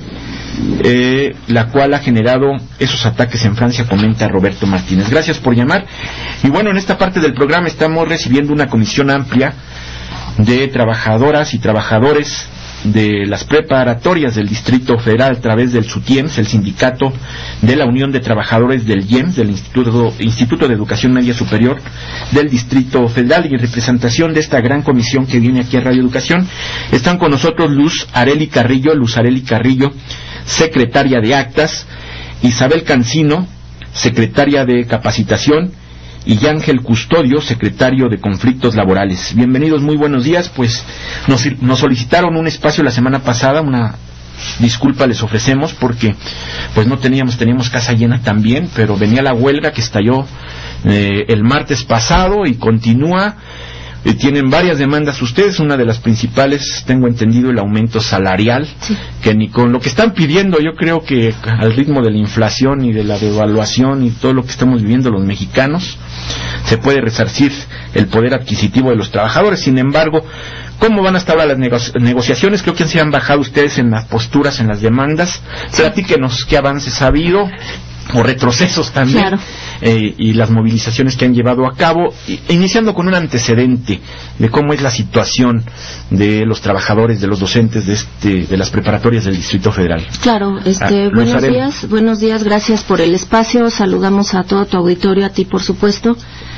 eh, la cual ha generado esos ataques en Francia, comenta Roberto Martínez. Gracias por llamar. Y bueno, en esta parte del programa estamos recibiendo una comisión amplia de trabajadoras y trabajadores de las preparatorias del Distrito Federal a través del SUTIEMS, el sindicato de la Unión de Trabajadores del I E M S, del Instituto, Instituto de Educación Media Superior del Distrito Federal, y en representación de esta gran comisión que viene aquí a Radio Educación están con nosotros Luz Areli Carrillo, Luz Areli Carrillo, secretaria de Actas, Isabel Cancino, secretaria de Capacitación, y Ángel Custodio, secretario de Conflictos Laborales. Bienvenidos, muy buenos días. Pues nos, nos solicitaron un espacio la semana pasada, una disculpa les ofrecemos porque pues no teníamos, teníamos casa llena también, pero venía la huelga que estalló eh, el martes pasado y continúa. Eh, tienen varias demandas ustedes, una de las principales, tengo entendido, el aumento salarial, sí, que ni con lo que están pidiendo, yo creo que al ritmo de la inflación y de la devaluación y todo lo que estamos viviendo los mexicanos, se puede resarcir el poder adquisitivo de los trabajadores. Sin embargo, ¿cómo van hasta ahora las nego negociaciones? Creo que se han bajado ustedes en las posturas, en las demandas. Sí. Platíquenos qué avances ha habido, o retrocesos también, claro. eh, y las movilizaciones que han llevado a cabo, iniciando con un antecedente de cómo es la situación de los trabajadores, de los docentes de este de las preparatorias del Distrito Federal. Claro, este, ah, buenos Arel. días, buenos días, gracias por el espacio, saludamos a todo tu auditorio, a ti por supuesto.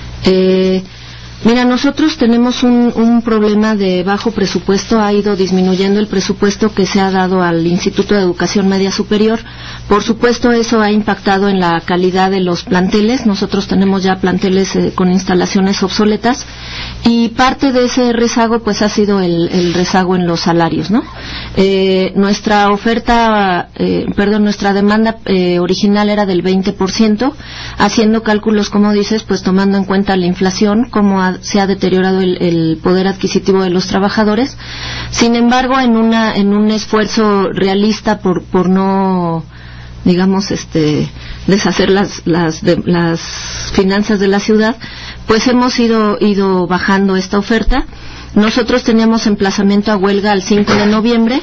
Eh, Mira, nosotros tenemos un, un problema de bajo presupuesto, ha ido disminuyendo el presupuesto que se ha dado al Instituto de Educación Media Superior. Por supuesto, eso ha impactado en la calidad de los planteles. Nosotros tenemos ya planteles eh, con instalaciones obsoletas, y parte de ese rezago pues ha sido el, el rezago en los salarios, ¿no? Eh, nuestra oferta, eh, perdón, nuestra demanda eh, original era del veinte por ciento, haciendo cálculos, como dices, pues tomando en cuenta la inflación, como ha se ha deteriorado el, el poder adquisitivo de los trabajadores. Sin embargo, en una en un esfuerzo realista por por no, digamos, este deshacer las las de, las finanzas de la ciudad, pues hemos ido ido bajando esta oferta. Nosotros teníamos emplazamiento a huelga al cinco de noviembre.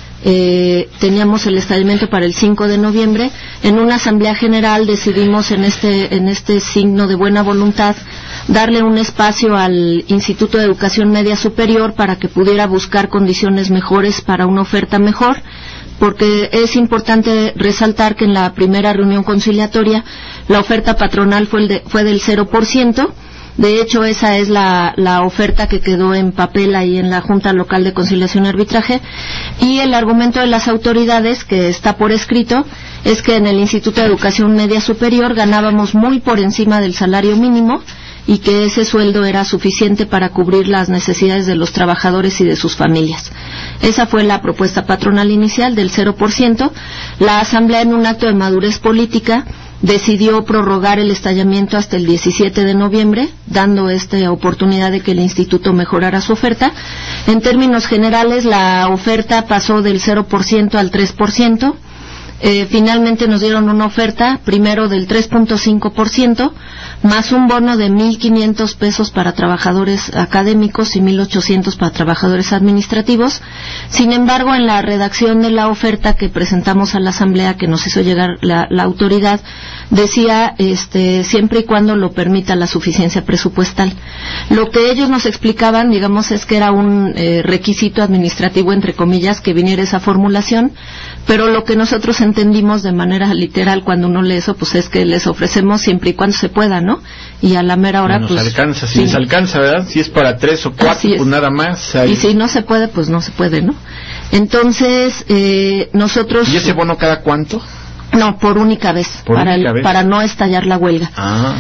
Eh, teníamos el estallamiento para el cinco de noviembre. En una asamblea general decidimos en este en este signo de buena voluntad darle un espacio al Instituto de Educación Media Superior para que pudiera buscar condiciones mejores para una oferta mejor, porque es importante resaltar que en la primera reunión conciliatoria la oferta patronal fue, el de, fue del cero por ciento. De hecho, esa es la, la oferta que quedó en papel ahí en la Junta Local de Conciliación y Arbitraje, y el argumento de las autoridades, que está por escrito, es que en el Instituto de Educación Media Superior ganábamos muy por encima del salario mínimo y que ese sueldo era suficiente para cubrir las necesidades de los trabajadores y de sus familias. Esa fue la propuesta patronal inicial del cero por ciento. La Asamblea, en un acto de madurez política, decidió prorrogar el estallamiento hasta el diecisiete de noviembre, dando esta oportunidad de que el instituto mejorara su oferta. En términos generales, la oferta pasó del cero por ciento al tres por ciento. Eh, finalmente nos dieron una oferta, primero del tres punto cinco por ciento, más un bono de mil quinientos pesos para trabajadores académicos y mil ochocientos para trabajadores administrativos. Sin embargo, en la redacción de la oferta que presentamos a la Asamblea, que nos hizo llegar la, la autoridad, decía este, siempre y cuando lo permita la suficiencia presupuestal. Lo que ellos nos explicaban, digamos, es que era un eh, requisito administrativo, entre comillas, que viniera esa formulación, pero lo que nosotros entendimos de manera literal cuando uno lee eso, pues es que les ofrecemos siempre y cuando se pueda, ¿no? Y a la mera hora, nos pues... alcanza, si sí. les alcanza, ¿verdad? Si es para tres o cuatro, pues nada más. Ahí. Y si no se puede, pues no se puede, ¿no? Entonces, eh, nosotros... ¿Y ese bono cada cuánto? No, por única vez, ¿Por para, única el, vez? para no estallar la huelga. Ah.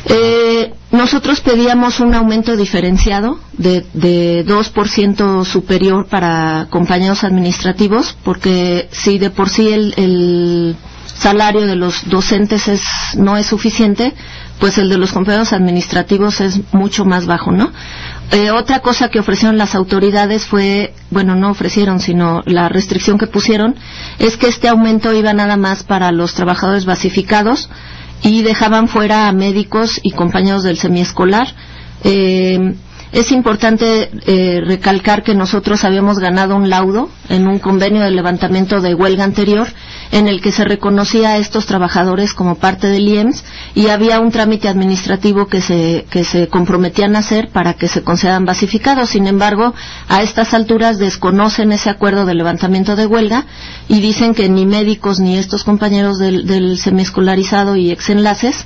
Eh, nosotros pedíamos un aumento diferenciado de, de dos por ciento superior para compañeros administrativos, porque si de por sí el, el, salario de los docentes es no es suficiente, pues el de los compañeros administrativos es mucho más bajo, ¿no? Eh, otra cosa que ofrecieron las autoridades fue, bueno, no ofrecieron, sino la restricción que pusieron, es que este aumento iba nada más para los trabajadores basificados y dejaban fuera a médicos y compañeros del semiescolar. Eh, Es importante eh, recalcar que nosotros habíamos ganado un laudo en un convenio de levantamiento de huelga anterior en el que se reconocía a estos trabajadores como parte del I E M S y había un trámite administrativo que se, que se comprometían a hacer para que se concedan basificados. Sin embargo, a estas alturas desconocen ese acuerdo de levantamiento de huelga y dicen que ni médicos ni estos compañeros del, del semiescolarizado y exenlaces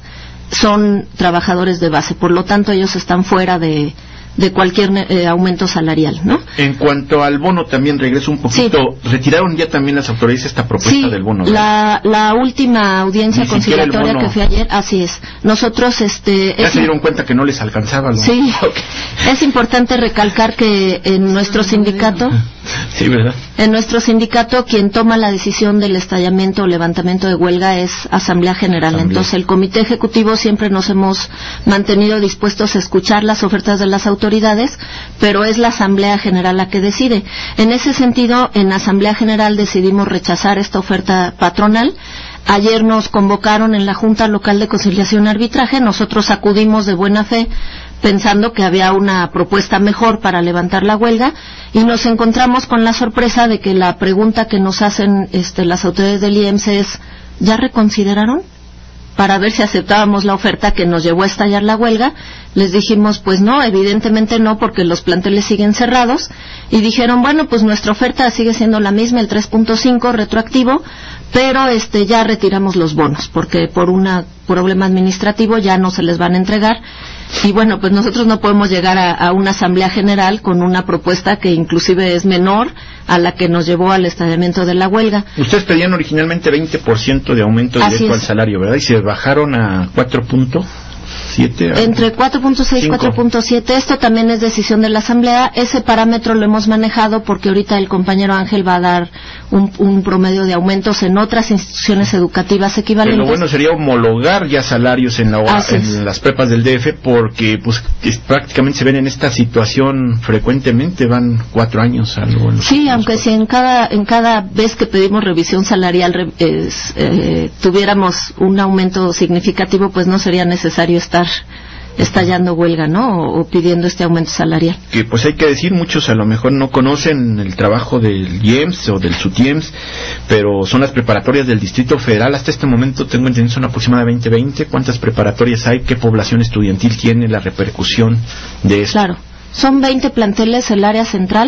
son trabajadores de base. Por lo tanto, ellos están fuera de de cualquier eh, aumento salarial, ¿no? En cuanto al bono, también regreso un poquito. Sí. ¿Retiraron ya también las autoridades esta propuesta sí, del bono? La, la última audiencia Ni conciliatoria que fue ayer, así es. Nosotros, este... Ya es se dieron cuenta que no les alcanzaba, ¿no? Sí. Okay. Es importante recalcar que en nuestro sindicato... Sí, ¿verdad? En nuestro sindicato, quien toma la decisión del estallamiento o levantamiento de huelga es Asamblea General. Asamblea. Entonces, el Comité Ejecutivo siempre nos hemos mantenido dispuestos a escuchar las ofertas de las autoridades, pero es la Asamblea General la que decide. En ese sentido, en Asamblea General decidimos rechazar esta oferta patronal. Ayer nos convocaron en la Junta Local de Conciliación y Arbitraje. Nosotros acudimos de buena fe pensando que había una propuesta mejor para levantar la huelga y nos encontramos con la sorpresa de que la pregunta que nos hacen este, las autoridades del I E M S es ¿ya reconsideraron? Para ver si aceptábamos la oferta que nos llevó a estallar la huelga. Les dijimos, pues no, evidentemente no, porque los planteles siguen cerrados, y dijeron, bueno, pues nuestra oferta sigue siendo la misma, el tres punto cinco retroactivo, pero este ya retiramos los bonos, porque por un problema administrativo ya no se les van a entregar. Y bueno, pues nosotros no podemos llegar a, a una asamblea general con una propuesta que inclusive es menor a la que nos llevó al estallamiento de la huelga. Ustedes pedían originalmente veinte por ciento de aumento directo al salario, ¿verdad? Y se bajaron a cuatro punto siete. Entre cuatro punto seis y cuatro punto siete. Esto también es decisión de la asamblea. Ese parámetro lo hemos manejado porque ahorita el compañero Ángel va a dar un, un promedio de aumentos en otras instituciones educativas equivalentes. Pero lo bueno sería homologar ya salarios en, la, en las prepas del D F, porque pues prácticamente se ven en esta situación frecuentemente, van cuatro años algo. En sí, aunque si en cada en cada vez que pedimos revisión salarial es, eh, tuviéramos un aumento significativo, pues no sería necesario estar estallando huelga, ¿no? O, o pidiendo este aumento salarial. Que pues hay que decir, muchos a lo mejor no conocen el trabajo del I E M S o del SUTIEMS, pero son las preparatorias del Distrito Federal. Hasta este momento tengo entendido son aproximadamente veinte. ¿Cuántas preparatorias hay? ¿Qué población estudiantil tiene? La repercusión de esto. Claro, son veinte planteles el área central.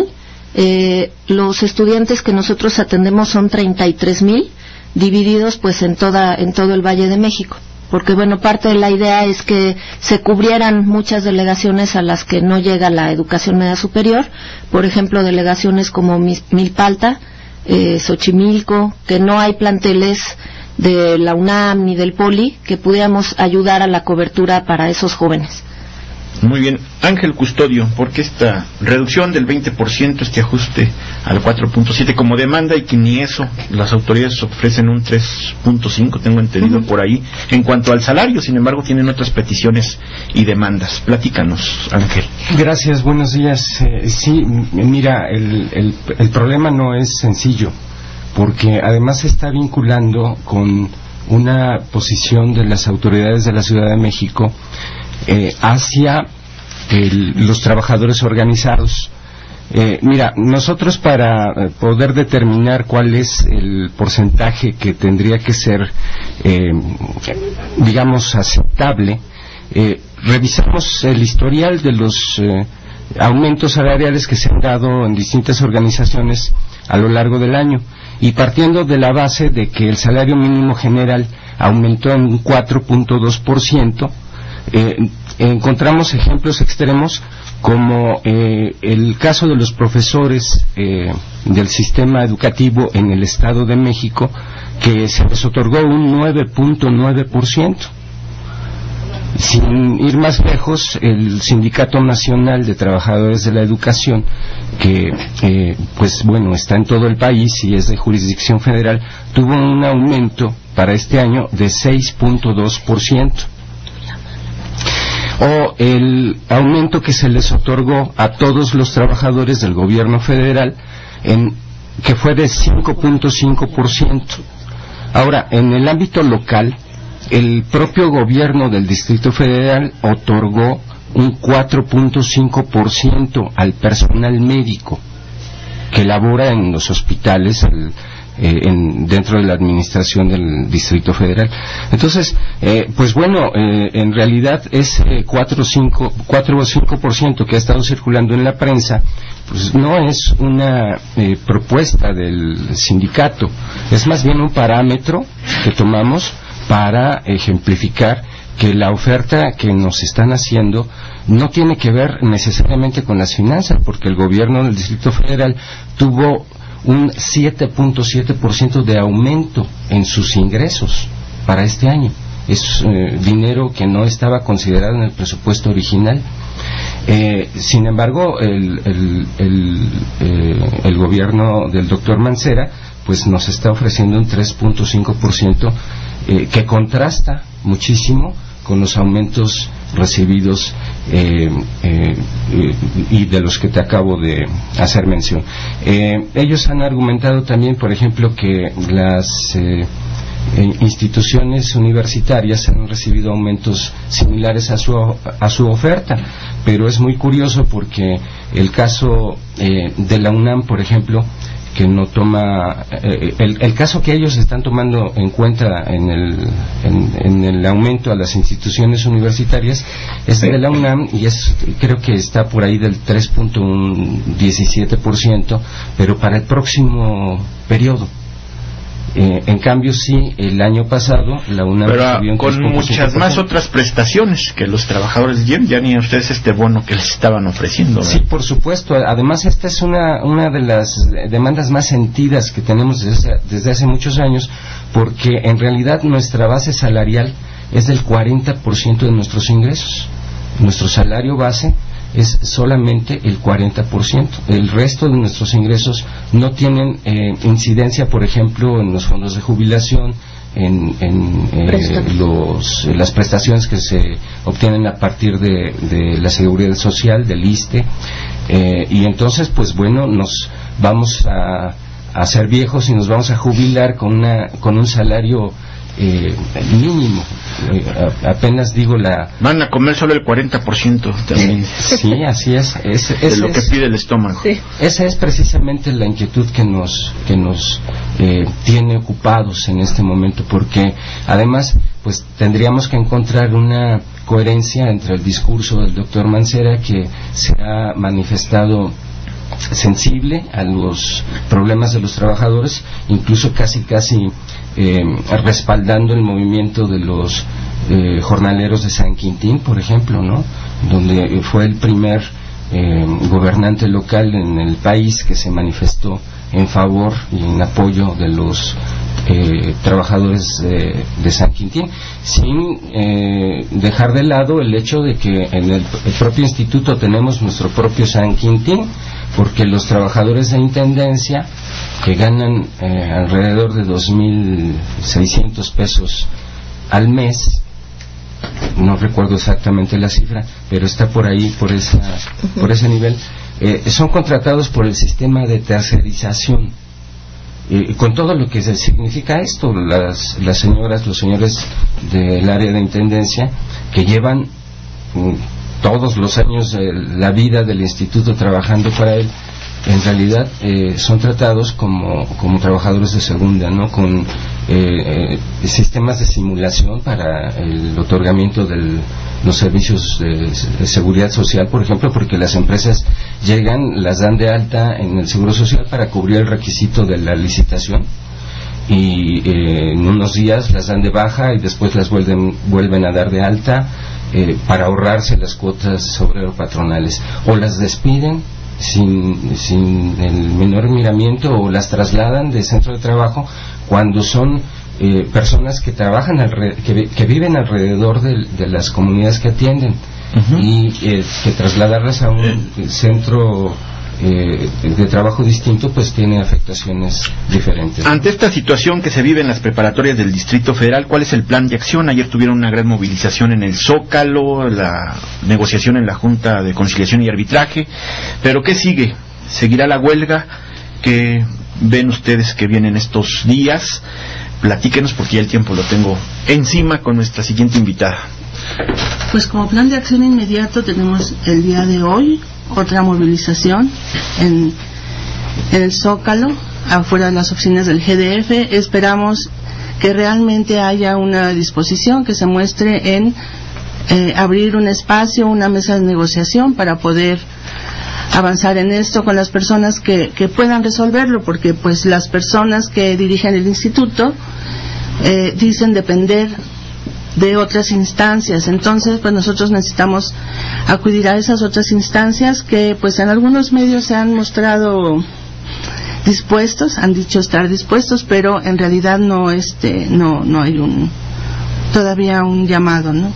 Eh, los estudiantes que nosotros atendemos son treinta y tres mil, divididos pues en toda en todo el Valle de México. Porque, bueno, parte de la idea es que se cubrieran muchas delegaciones a las que no llega la educación media superior, por ejemplo, delegaciones como Milpalta, eh, Xochimilco, que no hay planteles de la UNAM ni del Poli, que pudiéramos ayudar a la cobertura para esos jóvenes. Muy bien. Ángel Custodio, ¿por qué esta reducción del veinte por ciento, este ajuste al cuatro punto siete como demanda, y que ni eso, las autoridades ofrecen un tres punto cinco, tengo entendido uh-huh. por ahí? En cuanto al salario, sin embargo, tienen otras peticiones y demandas. Platícanos, Ángel. Gracias, buenos días. Eh, sí, mira, el, el, el problema no es sencillo, porque además se está vinculando con una posición de las autoridades de la Ciudad de México Eh, hacia el, los trabajadores organizados. Eh, mira, nosotros para poder determinar cuál es el porcentaje que tendría que ser, eh, digamos, aceptable, eh, revisamos el historial de los eh, aumentos salariales que se han dado en distintas organizaciones a lo largo del año, y partiendo de la base de que el salario mínimo general aumentó en un cuatro punto dos por ciento, Eh, encontramos ejemplos extremos como eh, el caso de los profesores eh, del sistema educativo en el Estado de México, que se les otorgó un nueve punto nueve por ciento. Sin ir más lejos, el Sindicato Nacional de Trabajadores de la Educación, que eh, pues bueno, está en todo el país y es de jurisdicción federal, tuvo un aumento para este año de seis punto dos por ciento. O el aumento que se les otorgó a todos los trabajadores del gobierno federal, en, que fue de cinco punto cinco por ciento. Ahora, en el ámbito local, el propio gobierno del Distrito Federal otorgó un cuatro punto cinco por ciento al personal médico que labora en los hospitales el, eh, en, dentro de la administración del Distrito Federal. Entonces, eh, pues bueno, eh, en realidad ese cuatro o cinco por ciento que ha estado circulando en la prensa, pues no es una eh, propuesta del sindicato, es más bien un parámetro que tomamos para ejemplificar que la oferta que nos están haciendo no tiene que ver necesariamente con las finanzas, porque el gobierno del Distrito Federal tuvo un siete punto siete por ciento de aumento en sus ingresos para este año. Es eh, dinero que no estaba considerado en el presupuesto original. Eh, sin embargo, el, el, el, eh, el gobierno del doctor Mancera pues nos está ofreciendo un tres punto cinco por ciento eh, que contrasta muchísimo con los aumentos recibidos eh, eh, y de los que te acabo de hacer mención. Eh, ellos han argumentado también, por ejemplo, que las eh, instituciones universitarias han recibido aumentos similares a su, a su oferta, pero es muy curioso porque el caso eh, de la UNAM, por ejemplo, que no toma eh, el, el caso que ellos están tomando en cuenta en el, en, en el aumento a las instituciones universitarias es de la UNAM y es creo que está por ahí del tres punto diecisiete por ciento, pero para el próximo periodo. Eh, en cambio, sí, el año pasado la UNAM pero con muchas más otras prestaciones que los trabajadores llevan, ya ni a ustedes este bono que les estaban ofreciendo, ¿verdad? Sí, por supuesto. Además, esta es una una de las demandas más sentidas que tenemos desde, desde hace muchos años, porque en realidad nuestra base salarial es del cuarenta por ciento de nuestros ingresos. Nuestro salario base es solamente el cuarenta por ciento. El resto de nuestros ingresos no tienen eh, incidencia, por ejemplo, en los fondos de jubilación, en, en eh, los, las prestaciones que se obtienen a partir de, de la seguridad social, del ISSSTE, eh, y entonces, pues bueno, nos vamos a, a ser viejos y nos vamos a jubilar con, una, con un salario Eh, mínimo, eh, apenas digo la... Van a comer solo el cuarenta por ciento también. Sí, así es. es, es de lo que es, pide el estómago. Sí. Esa es precisamente la inquietud que nos que nos eh, tiene ocupados en este momento, porque además pues tendríamos que encontrar una coherencia entre el discurso del doctor Mancera, que se ha manifestado sensible a los problemas de los trabajadores, incluso casi casi eh, respaldando el movimiento de los eh, jornaleros de San Quintín, por ejemplo, ¿no? Donde fue el primer eh, gobernante local en el país que se manifestó en favor y en apoyo de los eh, trabajadores de, de San Quintín, sin eh, dejar de lado el hecho de que en el, el propio instituto tenemos nuestro propio San Quintín, porque los trabajadores de intendencia, que ganan eh, alrededor de dos mil seiscientos pesos al mes, no recuerdo exactamente la cifra, pero está por ahí, por esa, por ese nivel, eh, son contratados por el sistema de tercerización, eh, con todo lo que significa esto. Las, las señoras, los señores del área de intendencia, que llevan mm, todos los años de la vida del instituto trabajando para él, en realidad eh, son tratados como, como trabajadores de segunda, ¿no? Con eh, eh, sistemas de simulación para el otorgamiento de los servicios de, de seguridad social, por ejemplo, porque las empresas llegan, las dan de alta en el Seguro Social para cubrir el requisito de la licitación, y eh, en unos días las dan de baja y después las vuelven, vuelven a dar de alta eh, para ahorrarse las cuotas obrero patronales, o las despiden sin, sin el menor miramiento, o las trasladan de centro de trabajo cuando son eh, personas que trabajan alre que, que viven alrededor de, de las comunidades que atienden. Uh-huh. Y eh, que trasladarlas a un centro eh, de trabajo distinto, pues tiene afectaciones diferentes. Ante esta situación que se vive en las preparatorias del Distrito Federal, ¿cuál es el plan de acción? Ayer tuvieron una gran movilización en el Zócalo, la negociación en la Junta de Conciliación y Arbitraje, pero ¿qué sigue? ¿Seguirá la huelga? ¿Qué ven ustedes que vienen estos días? Platíquenos, porque ya el tiempo lo tengo encima con nuestra siguiente invitada. Pues como plan de acción inmediato tenemos el día de hoy otra movilización en, en el Zócalo, afuera de las oficinas del G D F. Esperamos que realmente haya una disposición que se muestre en eh, abrir un espacio, una mesa de negociación para poder avanzar en esto con las personas que, que puedan resolverlo, porque pues las personas que dirigen el instituto eh, dicen depender de otras instancias. Entonces pues nosotros necesitamos acudir a esas otras instancias que pues en algunos medios se han mostrado dispuestos, han dicho estar dispuestos, pero en realidad no este no no hay un todavía un llamado, ¿no?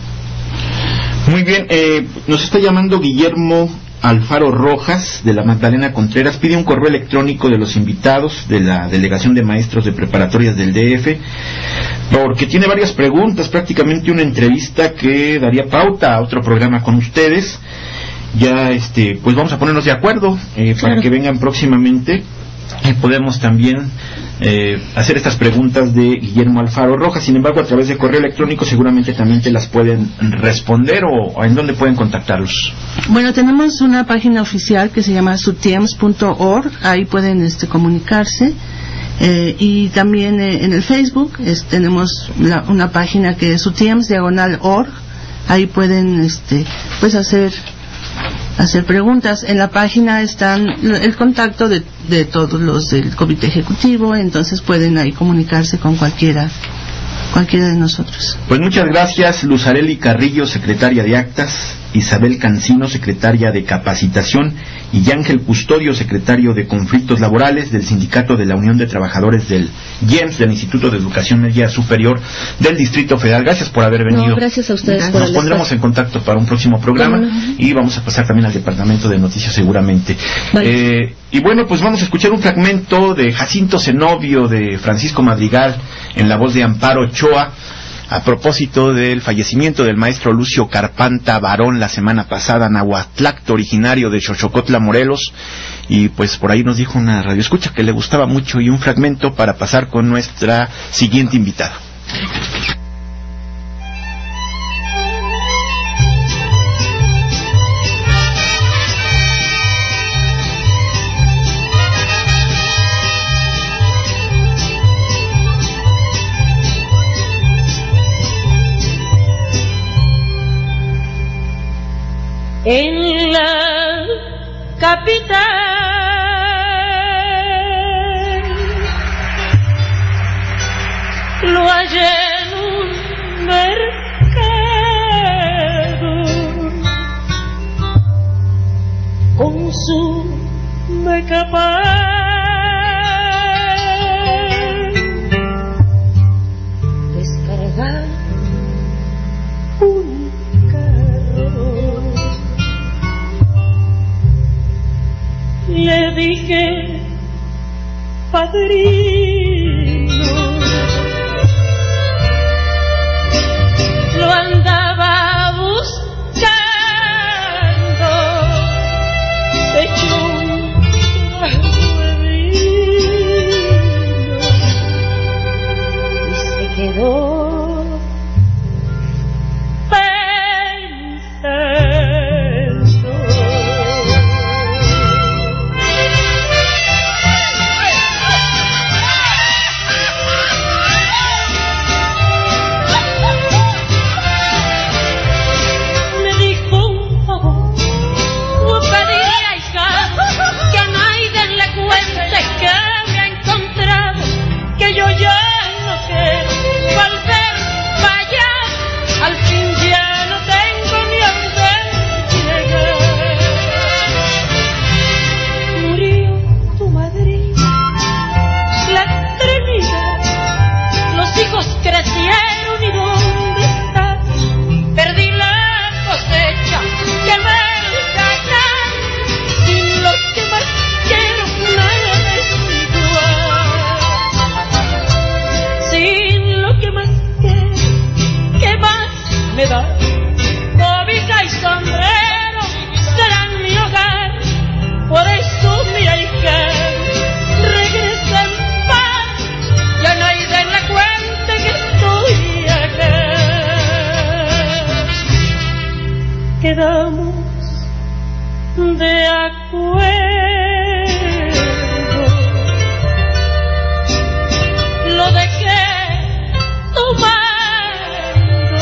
Muy bien, eh, nos está llamando Guillermo Alfaro Rojas, de la Magdalena Contreras. Pide un correo electrónico de los invitados de la Delegación de Maestros de Preparatorias del D F, porque tiene varias preguntas, prácticamente una entrevista que daría pauta a otro programa con ustedes. Ya, este, pues vamos a ponernos de acuerdo eh, para Claro. que vengan próximamente. Y podemos también eh, hacer estas preguntas de Guillermo Alfaro Rojas. Sin embargo, a través de correo electrónico seguramente también te las pueden responder, o, o en dónde pueden contactarlos. Bueno, tenemos una página oficial que se llama sutiems punto org, ahí pueden este, comunicarse. Eh, y también eh, en el Facebook es, tenemos la, una página que es sutiems diagonal org, ahí pueden este, pues hacer hacer preguntas. En la página están el contacto de, de todos los del comité ejecutivo, entonces pueden ahí comunicarse con cualquiera cualquiera de nosotros. Pues muchas gracias, Luz Arely Carrillo, secretaria de Actas, Isabel Cancino, secretaria de Capacitación, y Ángel Custodio, secretario de Conflictos Laborales del Sindicato de la Unión de Trabajadores del I E M S, del Instituto de Educación Media Superior del Distrito Federal. Gracias por haber venido. No, gracias a ustedes por Nos el pondremos espacio. en contacto para un próximo programa, Bueno, no. y vamos a pasar también al Departamento de Noticias seguramente. Vale. Eh, y bueno, pues vamos a escuchar un fragmento de Jacinto Zenobio de Francisco Madrigal en la voz de Amparo Ochoa, a propósito del fallecimiento del maestro Lucio Carpanta Barón la semana pasada, nahuatlacto originario de Xochocotla, Morelos, y pues por ahí nos dijo una radioescucha que le gustaba mucho, y un fragmento para pasar con nuestra siguiente invitada. En la capital lo hallé en un mercado con su decapaz, descargar un le dije, padrino, lo andaba buscando, hecho un trago de vino, y se quedó pensando. vida, cobija y sombrero serán mi hogar. Por eso mira hija, regresa en paz, ya nadie la cuenta que estoy acá. Quedamos de acuerdo, lo dejé tomando,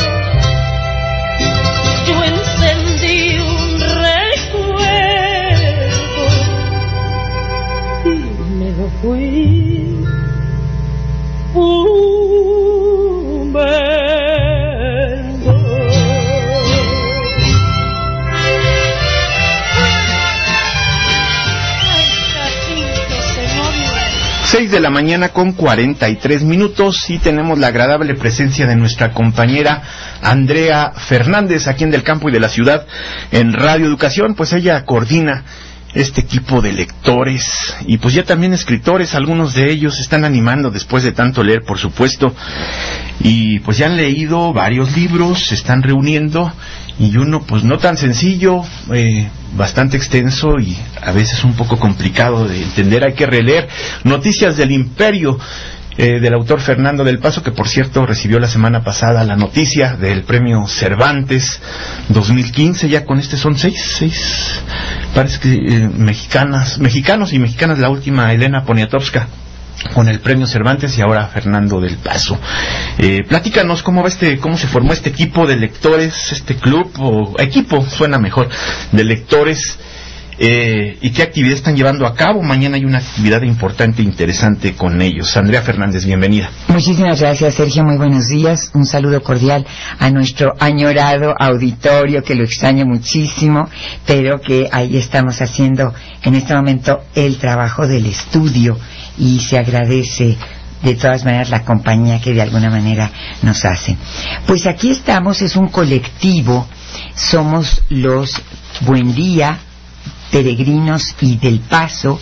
yo encendí un recuerdo y me lo fui fumando. Seis de la mañana con cuarenta y tres minutos y tenemos la agradable presencia de nuestra compañera Andrea Fernández, aquí en Del Campo y de la Ciudad, en Radio Educación. Pues ella coordina este equipo de lectores y pues ya también escritores. Algunos de ellos se están animando después de tanto leer, por supuesto, y pues ya han leído varios libros, se están reuniendo, y uno pues no tan sencillo, eh, bastante extenso y a veces un poco complicado de entender. Hay que releer Noticias del Imperio, eh, del autor Fernando del Paso, que por cierto recibió la semana pasada la noticia del premio Cervantes dos mil quince. Ya con este son seis, seis, parece que eh, mexicanas, mexicanos y mexicanas. La última, Elena Poniatowska, con el premio Cervantes, y ahora Fernando del Paso. Eh, platícanos cómo va este, cómo se formó este equipo de lectores, este club, o equipo, suena mejor, de lectores, eh, y qué actividad están llevando a cabo. Mañana hay una actividad importante e interesante con ellos. Andrea Fernández, bienvenida. Muchísimas gracias, Sergio, muy buenos días. Un saludo cordial a nuestro añorado auditorio, que lo extraño muchísimo, pero que ahí estamos haciendo en este momento el trabajo del estudio, y se agradece de todas maneras la compañía que de alguna manera nos hacen. Pues aquí estamos, es un colectivo, somos los Buen Día, Peregrinos y del Paso,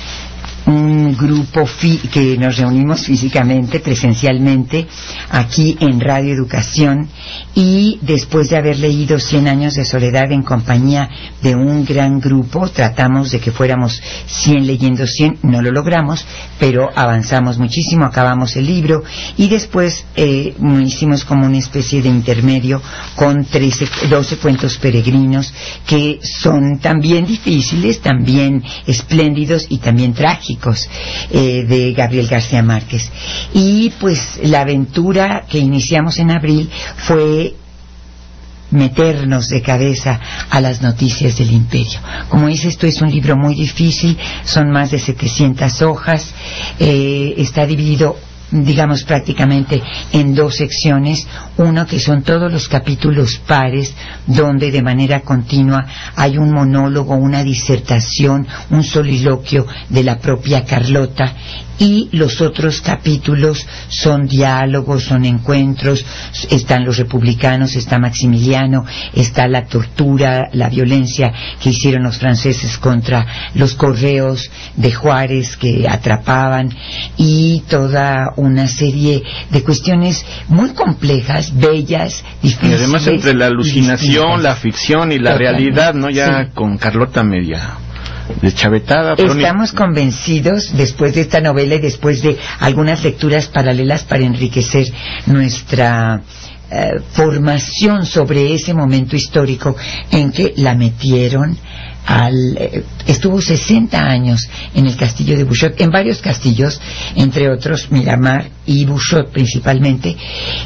un grupo fi que nos reunimos físicamente, presencialmente, aquí en Radio Educación, y después de haber leído Cien años de soledad en compañía de un gran grupo, tratamos de que fuéramos cien leyendo cien, no lo logramos, pero avanzamos muchísimo, acabamos el libro, y después eh, hicimos como una especie de intermedio con trece, doce cuentos peregrinos, que son también difíciles, también espléndidos y también trágicos. Eh, de Gabriel García Márquez. Y pues la aventura que iniciamos en abril fue meternos de cabeza a las noticias del imperio. Como dice, esto es un libro muy difícil, son más de setecientas hojas, eh, está dividido, digamos, prácticamente en dos secciones. Uno que son todos los capítulos pares, donde de manera continua hay un monólogo, una disertación, un soliloquio de la propia Carlota, y los otros capítulos son diálogos, son encuentros. Están los republicanos, está Maximiliano, está la tortura, la violencia que hicieron los franceses contra los correos de Juárez que atrapaban, y toda una serie de cuestiones muy complejas, bellas, difíciles. Y además entre la alucinación, la ficción y la Totalmente, realidad, ¿no? Ya sí. Con Carlota media de chavetada. Estamos ni... convencidos, después de esta novela y después de algunas lecturas paralelas para enriquecer nuestra eh, formación sobre ese momento histórico en que la metieron al, eh, estuvo sesenta años en el castillo de Bouchot, en varios castillos, entre otros Miramar y Bouchot principalmente,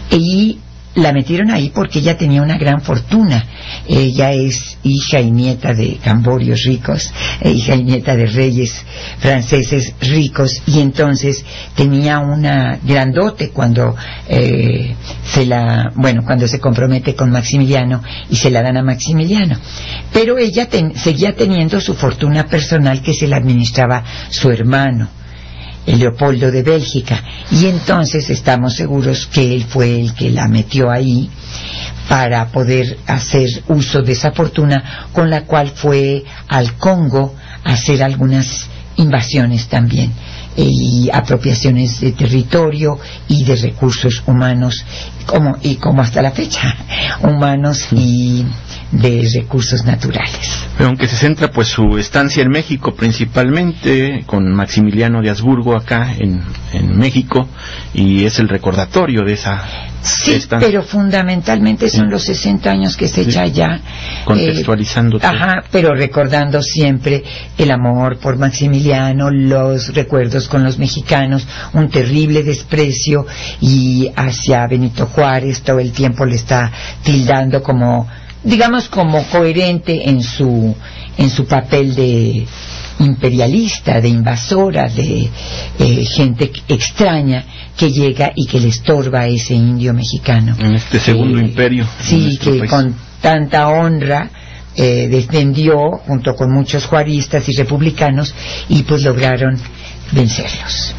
y la metieron ahí porque ella tenía una gran fortuna. Ella es hija y nieta de camborios ricos, eh, hija y nieta de reyes franceses ricos, y entonces tenía una grandote cuando eh, se la, bueno, cuando se compromete con Maximiliano y se la dan a Maximiliano. Pero ella ten, seguía teniendo su fortuna personal, que se la administraba su hermano, el Leopoldo de Bélgica, y entonces estamos seguros que él fue el que la metió ahí para poder hacer uso de esa fortuna, con la cual fue al Congo a hacer algunas invasiones también. y apropiaciones de territorio y de recursos humanos, como y como hasta la fecha, humanos y de recursos naturales. Pero aunque se centra pues su estancia en México principalmente, con Maximiliano de Habsburgo acá en, en México, y es el recordatorio de esa sí, estancia. Pero fundamentalmente son sí. los sesenta años que se sí. echa allá, contextualizando eh, ajá, pero recordando siempre el amor por Maximiliano, los recuerdos con los mexicanos, un terrible desprecio, y hacia Benito Juárez todo el tiempo le está tildando como, digamos, como coherente en su en su papel de imperialista, de invasora, de eh, gente extraña que llega y que le estorba a ese indio mexicano. En este segundo eh, imperio. Sí, que país. Con tanta honra eh, defendió junto con muchos juaristas y republicanos, y pues lograron vencerlos.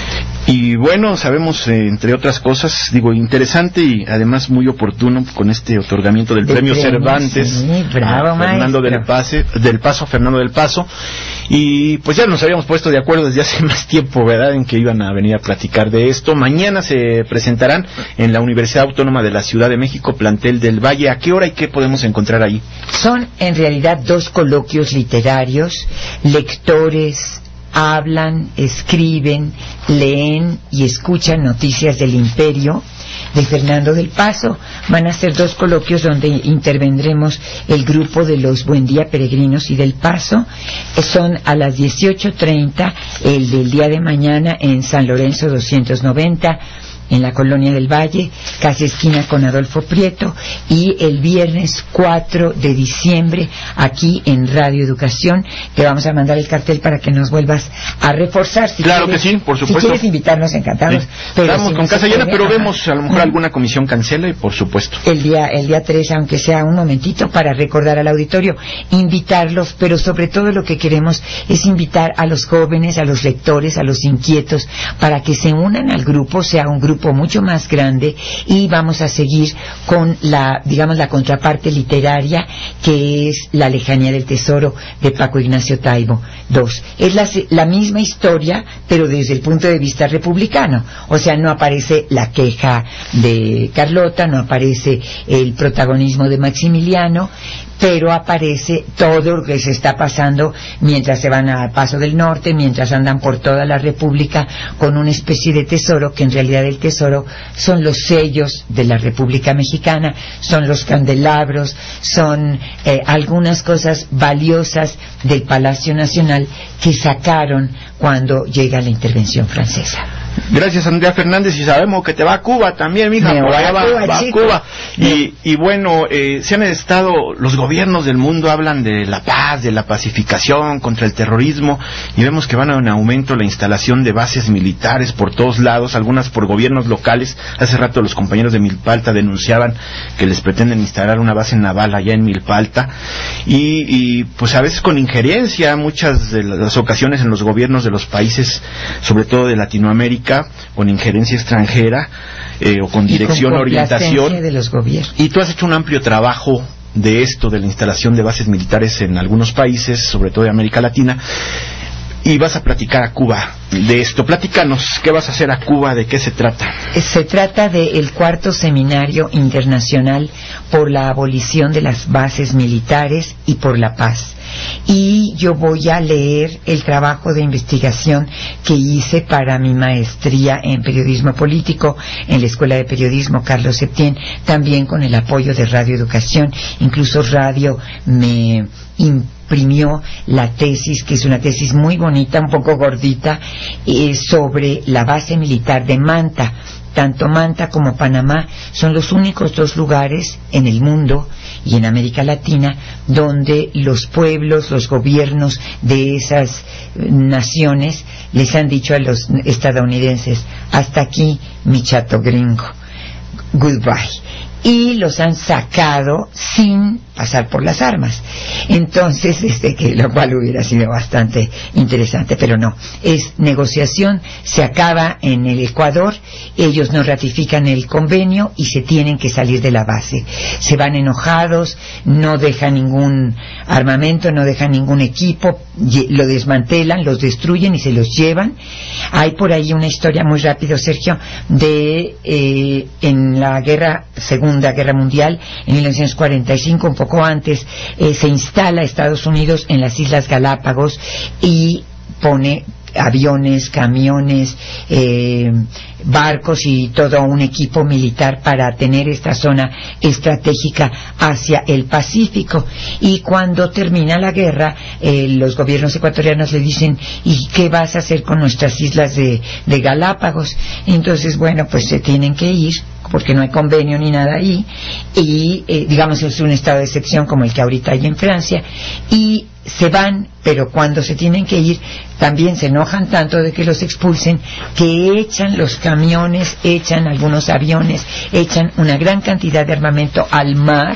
Y bueno, sabemos, eh, entre otras cosas, digo, interesante y además muy oportuno con este otorgamiento del, del premio, premio Cervantes, sí, bravo, a Fernando del, Pase, del Paso, Fernando del Paso, y pues ya nos habíamos puesto de acuerdo desde hace más tiempo, ¿verdad?, en que iban a venir a platicar de esto. Mañana se presentarán en la Universidad Autónoma de la Ciudad de México, plantel del Valle. ¿A qué hora y qué podemos encontrar ahí? Son en realidad dos coloquios literarios, lectores hablan, escriben, leen y escuchan noticias del imperio de Fernando del Paso. Van a ser dos coloquios donde intervendremos el grupo de los Buen Día Peregrinos y del Paso. Son a las dieciocho treinta, el del día de mañana en San Lorenzo doscientos noventa, en la Colonia del Valle, casi esquina con Adolfo Prieto, y el viernes cuatro de diciembre aquí en Radio Educación. Te vamos a mandar el cartel para que nos vuelvas a reforzar. Si claro quieres, que sí, por supuesto. Si quieres invitarnos, encantados. Sí. Pero Estamos si con no casa llena, puede, pero ajá. vemos a lo mejor alguna comisión cancela, y por supuesto. El día el día tres, aunque sea un momentito, para recordar al auditorio, invitarlos, pero sobre todo lo que queremos es invitar a los jóvenes, a los lectores, a los inquietos, para que se unan al grupo, sea un grupo mucho más grande, y vamos a seguir con la, digamos, la contraparte literaria, que es La lejanía del tesoro, de Paco Ignacio Taibo. Dos, es la, la misma historia, pero desde el punto de vista republicano. O sea, no aparece la queja de Carlota, no aparece el protagonismo de Maximiliano, pero aparece todo lo que se está pasando mientras se van al Paso del Norte, mientras andan por toda la República con una especie de tesoro, que en realidad el tesoro son los sellos de la República Mexicana, son los candelabros, son eh, algunas cosas valiosas del Palacio Nacional que sacaron cuando llega la intervención francesa. Gracias, Andrea Fernández, y sabemos que te va a Cuba también, mija, Me por allá va, Cuba, va a Cuba. Y, y bueno, eh, se han estado, los gobiernos del mundo hablan de la paz, de la pacificación contra el terrorismo, y vemos que van en aumento la instalación de bases militares por todos lados, algunas por gobiernos locales. Hace rato los compañeros de Milpalta denunciaban que les pretenden instalar una base naval allá en Milpalta, y, y pues a veces con injerencia, muchas de las ocasiones en los gobiernos de los países, sobre todo de Latinoamérica, con injerencia extranjera, eh, o con dirección, con orientación de los gobiernos. Y tú has hecho un amplio trabajo de esto, de la instalación de bases militares en algunos países, sobre todo de América Latina, y vas a platicar a Cuba de esto. Platícanos, ¿qué vas a hacer a Cuba? ¿De qué se trata? Se trata del cuarto seminario internacional por la abolición de las bases militares y por la paz. Y yo voy a leer el trabajo de investigación que hice para mi maestría en periodismo político en la Escuela de Periodismo Carlos Septién, también con el apoyo de Radio Educación. Incluso Radio me imprimió la tesis, que es una tesis muy bonita, un poco gordita, eh, sobre la base militar de Manta. Tanto Manta como Panamá son los únicos dos lugares en el mundo y en América Latina donde los pueblos, los gobiernos de esas naciones les han dicho a los estadounidenses: hasta aquí, mi chato gringo, goodbye. Y los han sacado sin pasar por las armas. Entonces, este, que lo cual hubiera sido bastante interesante, pero no. Es negociación, se acaba en el Ecuador, ellos no ratifican el convenio y se tienen que salir de la base. Se van enojados, no dejan ningún armamento, no dejan ningún equipo, lo desmantelan, los destruyen y se los llevan. Hay por ahí una historia muy rápido, Sergio, de eh, en la guerra, Segunda Guerra Mundial, en mil novecientos cuarenta y cinco, un poco antes, eh, se instala Estados Unidos en las Islas Galápagos y pone aviones, camiones, eh, barcos y todo un equipo militar para tener esta zona estratégica hacia el Pacífico. Y cuando termina la guerra, eh, los gobiernos ecuatorianos le dicen: ¿y qué vas a hacer con nuestras islas de, de Galápagos? Entonces, bueno, pues se tienen que ir, porque no hay convenio ni nada ahí, y eh, digamos es un estado de excepción como el que ahorita hay en Francia, y se van, pero cuando se tienen que ir también se enojan tanto de que los expulsen que echan los camiones, echan algunos aviones, echan una gran cantidad de armamento al mar,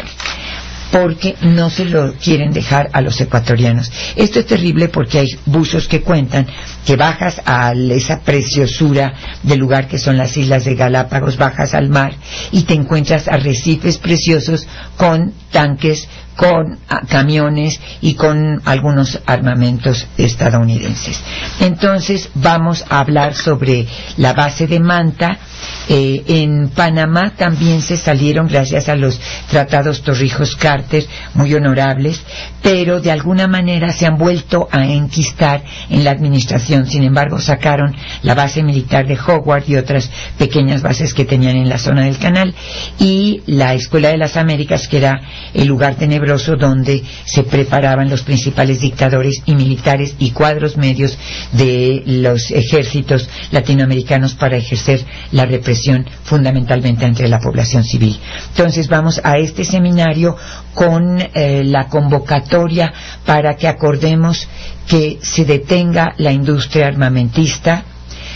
porque no se lo quieren dejar a los ecuatorianos. Esto es terrible porque hay buzos que cuentan que bajas a esa preciosura del lugar que son las islas de Galápagos, bajas al mar y te encuentras arrecifes preciosos con tanques, con a, camiones y con algunos armamentos estadounidenses. Entonces vamos a hablar sobre la base de Manta. Eh, en Panamá también se salieron gracias a los tratados Torrijos-Carter, muy honorables, pero de alguna manera se han vuelto a enquistar en la administración. Sin embargo, sacaron la base militar de Howard y otras pequeñas bases que tenían en la zona del canal, y la Escuela de las Américas, que era el lugar tenebroso donde se preparaban los principales dictadores y militares y cuadros medios de los ejércitos latinoamericanos para ejercer la represión fundamentalmente entre la población civil. Entonces vamos a este seminario con eh, la convocatoria para que acordemos que se detenga la industria armamentista,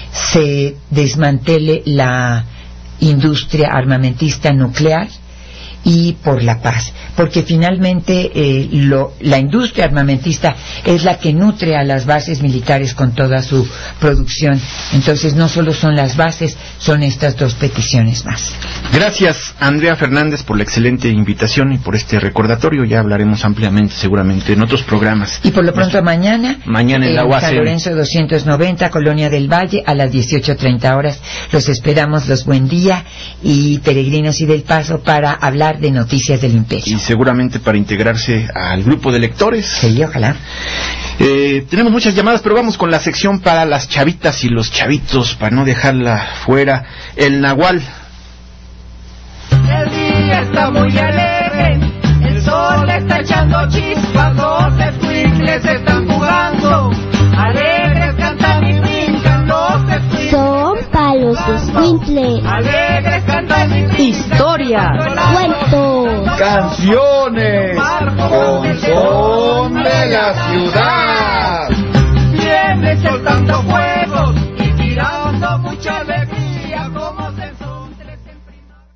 se desmantele la industria armamentista nuclear, y por la paz, porque finalmente eh, lo, la industria armamentista es la que nutre a las bases militares con toda su producción. Entonces no solo son las bases, son estas dos peticiones más. Gracias, Andrea Fernández, por la excelente invitación y por este recordatorio. Ya hablaremos ampliamente seguramente en otros programas. Y por lo pronto mañana, mañana en, en la U A C M, San Lorenzo doscientos noventa, Colonia del Valle, a las dieciocho treinta horas. Los esperamos, los Buen Día y Peregrinos y del Paso, para hablar de Noticias del Imperio. Y seguramente para integrarse al grupo de lectores. Sí, ojalá. Eh, tenemos muchas llamadas, pero vamos con la sección para las chavitas y los chavitos, para no dejarla fuera. El Nahual. El día está muy alegre, el sol está echando chispas, los escuincles están jugando, alegres cantan y brincan los escuincles. Son palos escuincles. Alegres cantan y brincan. Historias, cuentos, canciones, con son de la ciudad. Viene soltando juegos y tirando mucha alegría como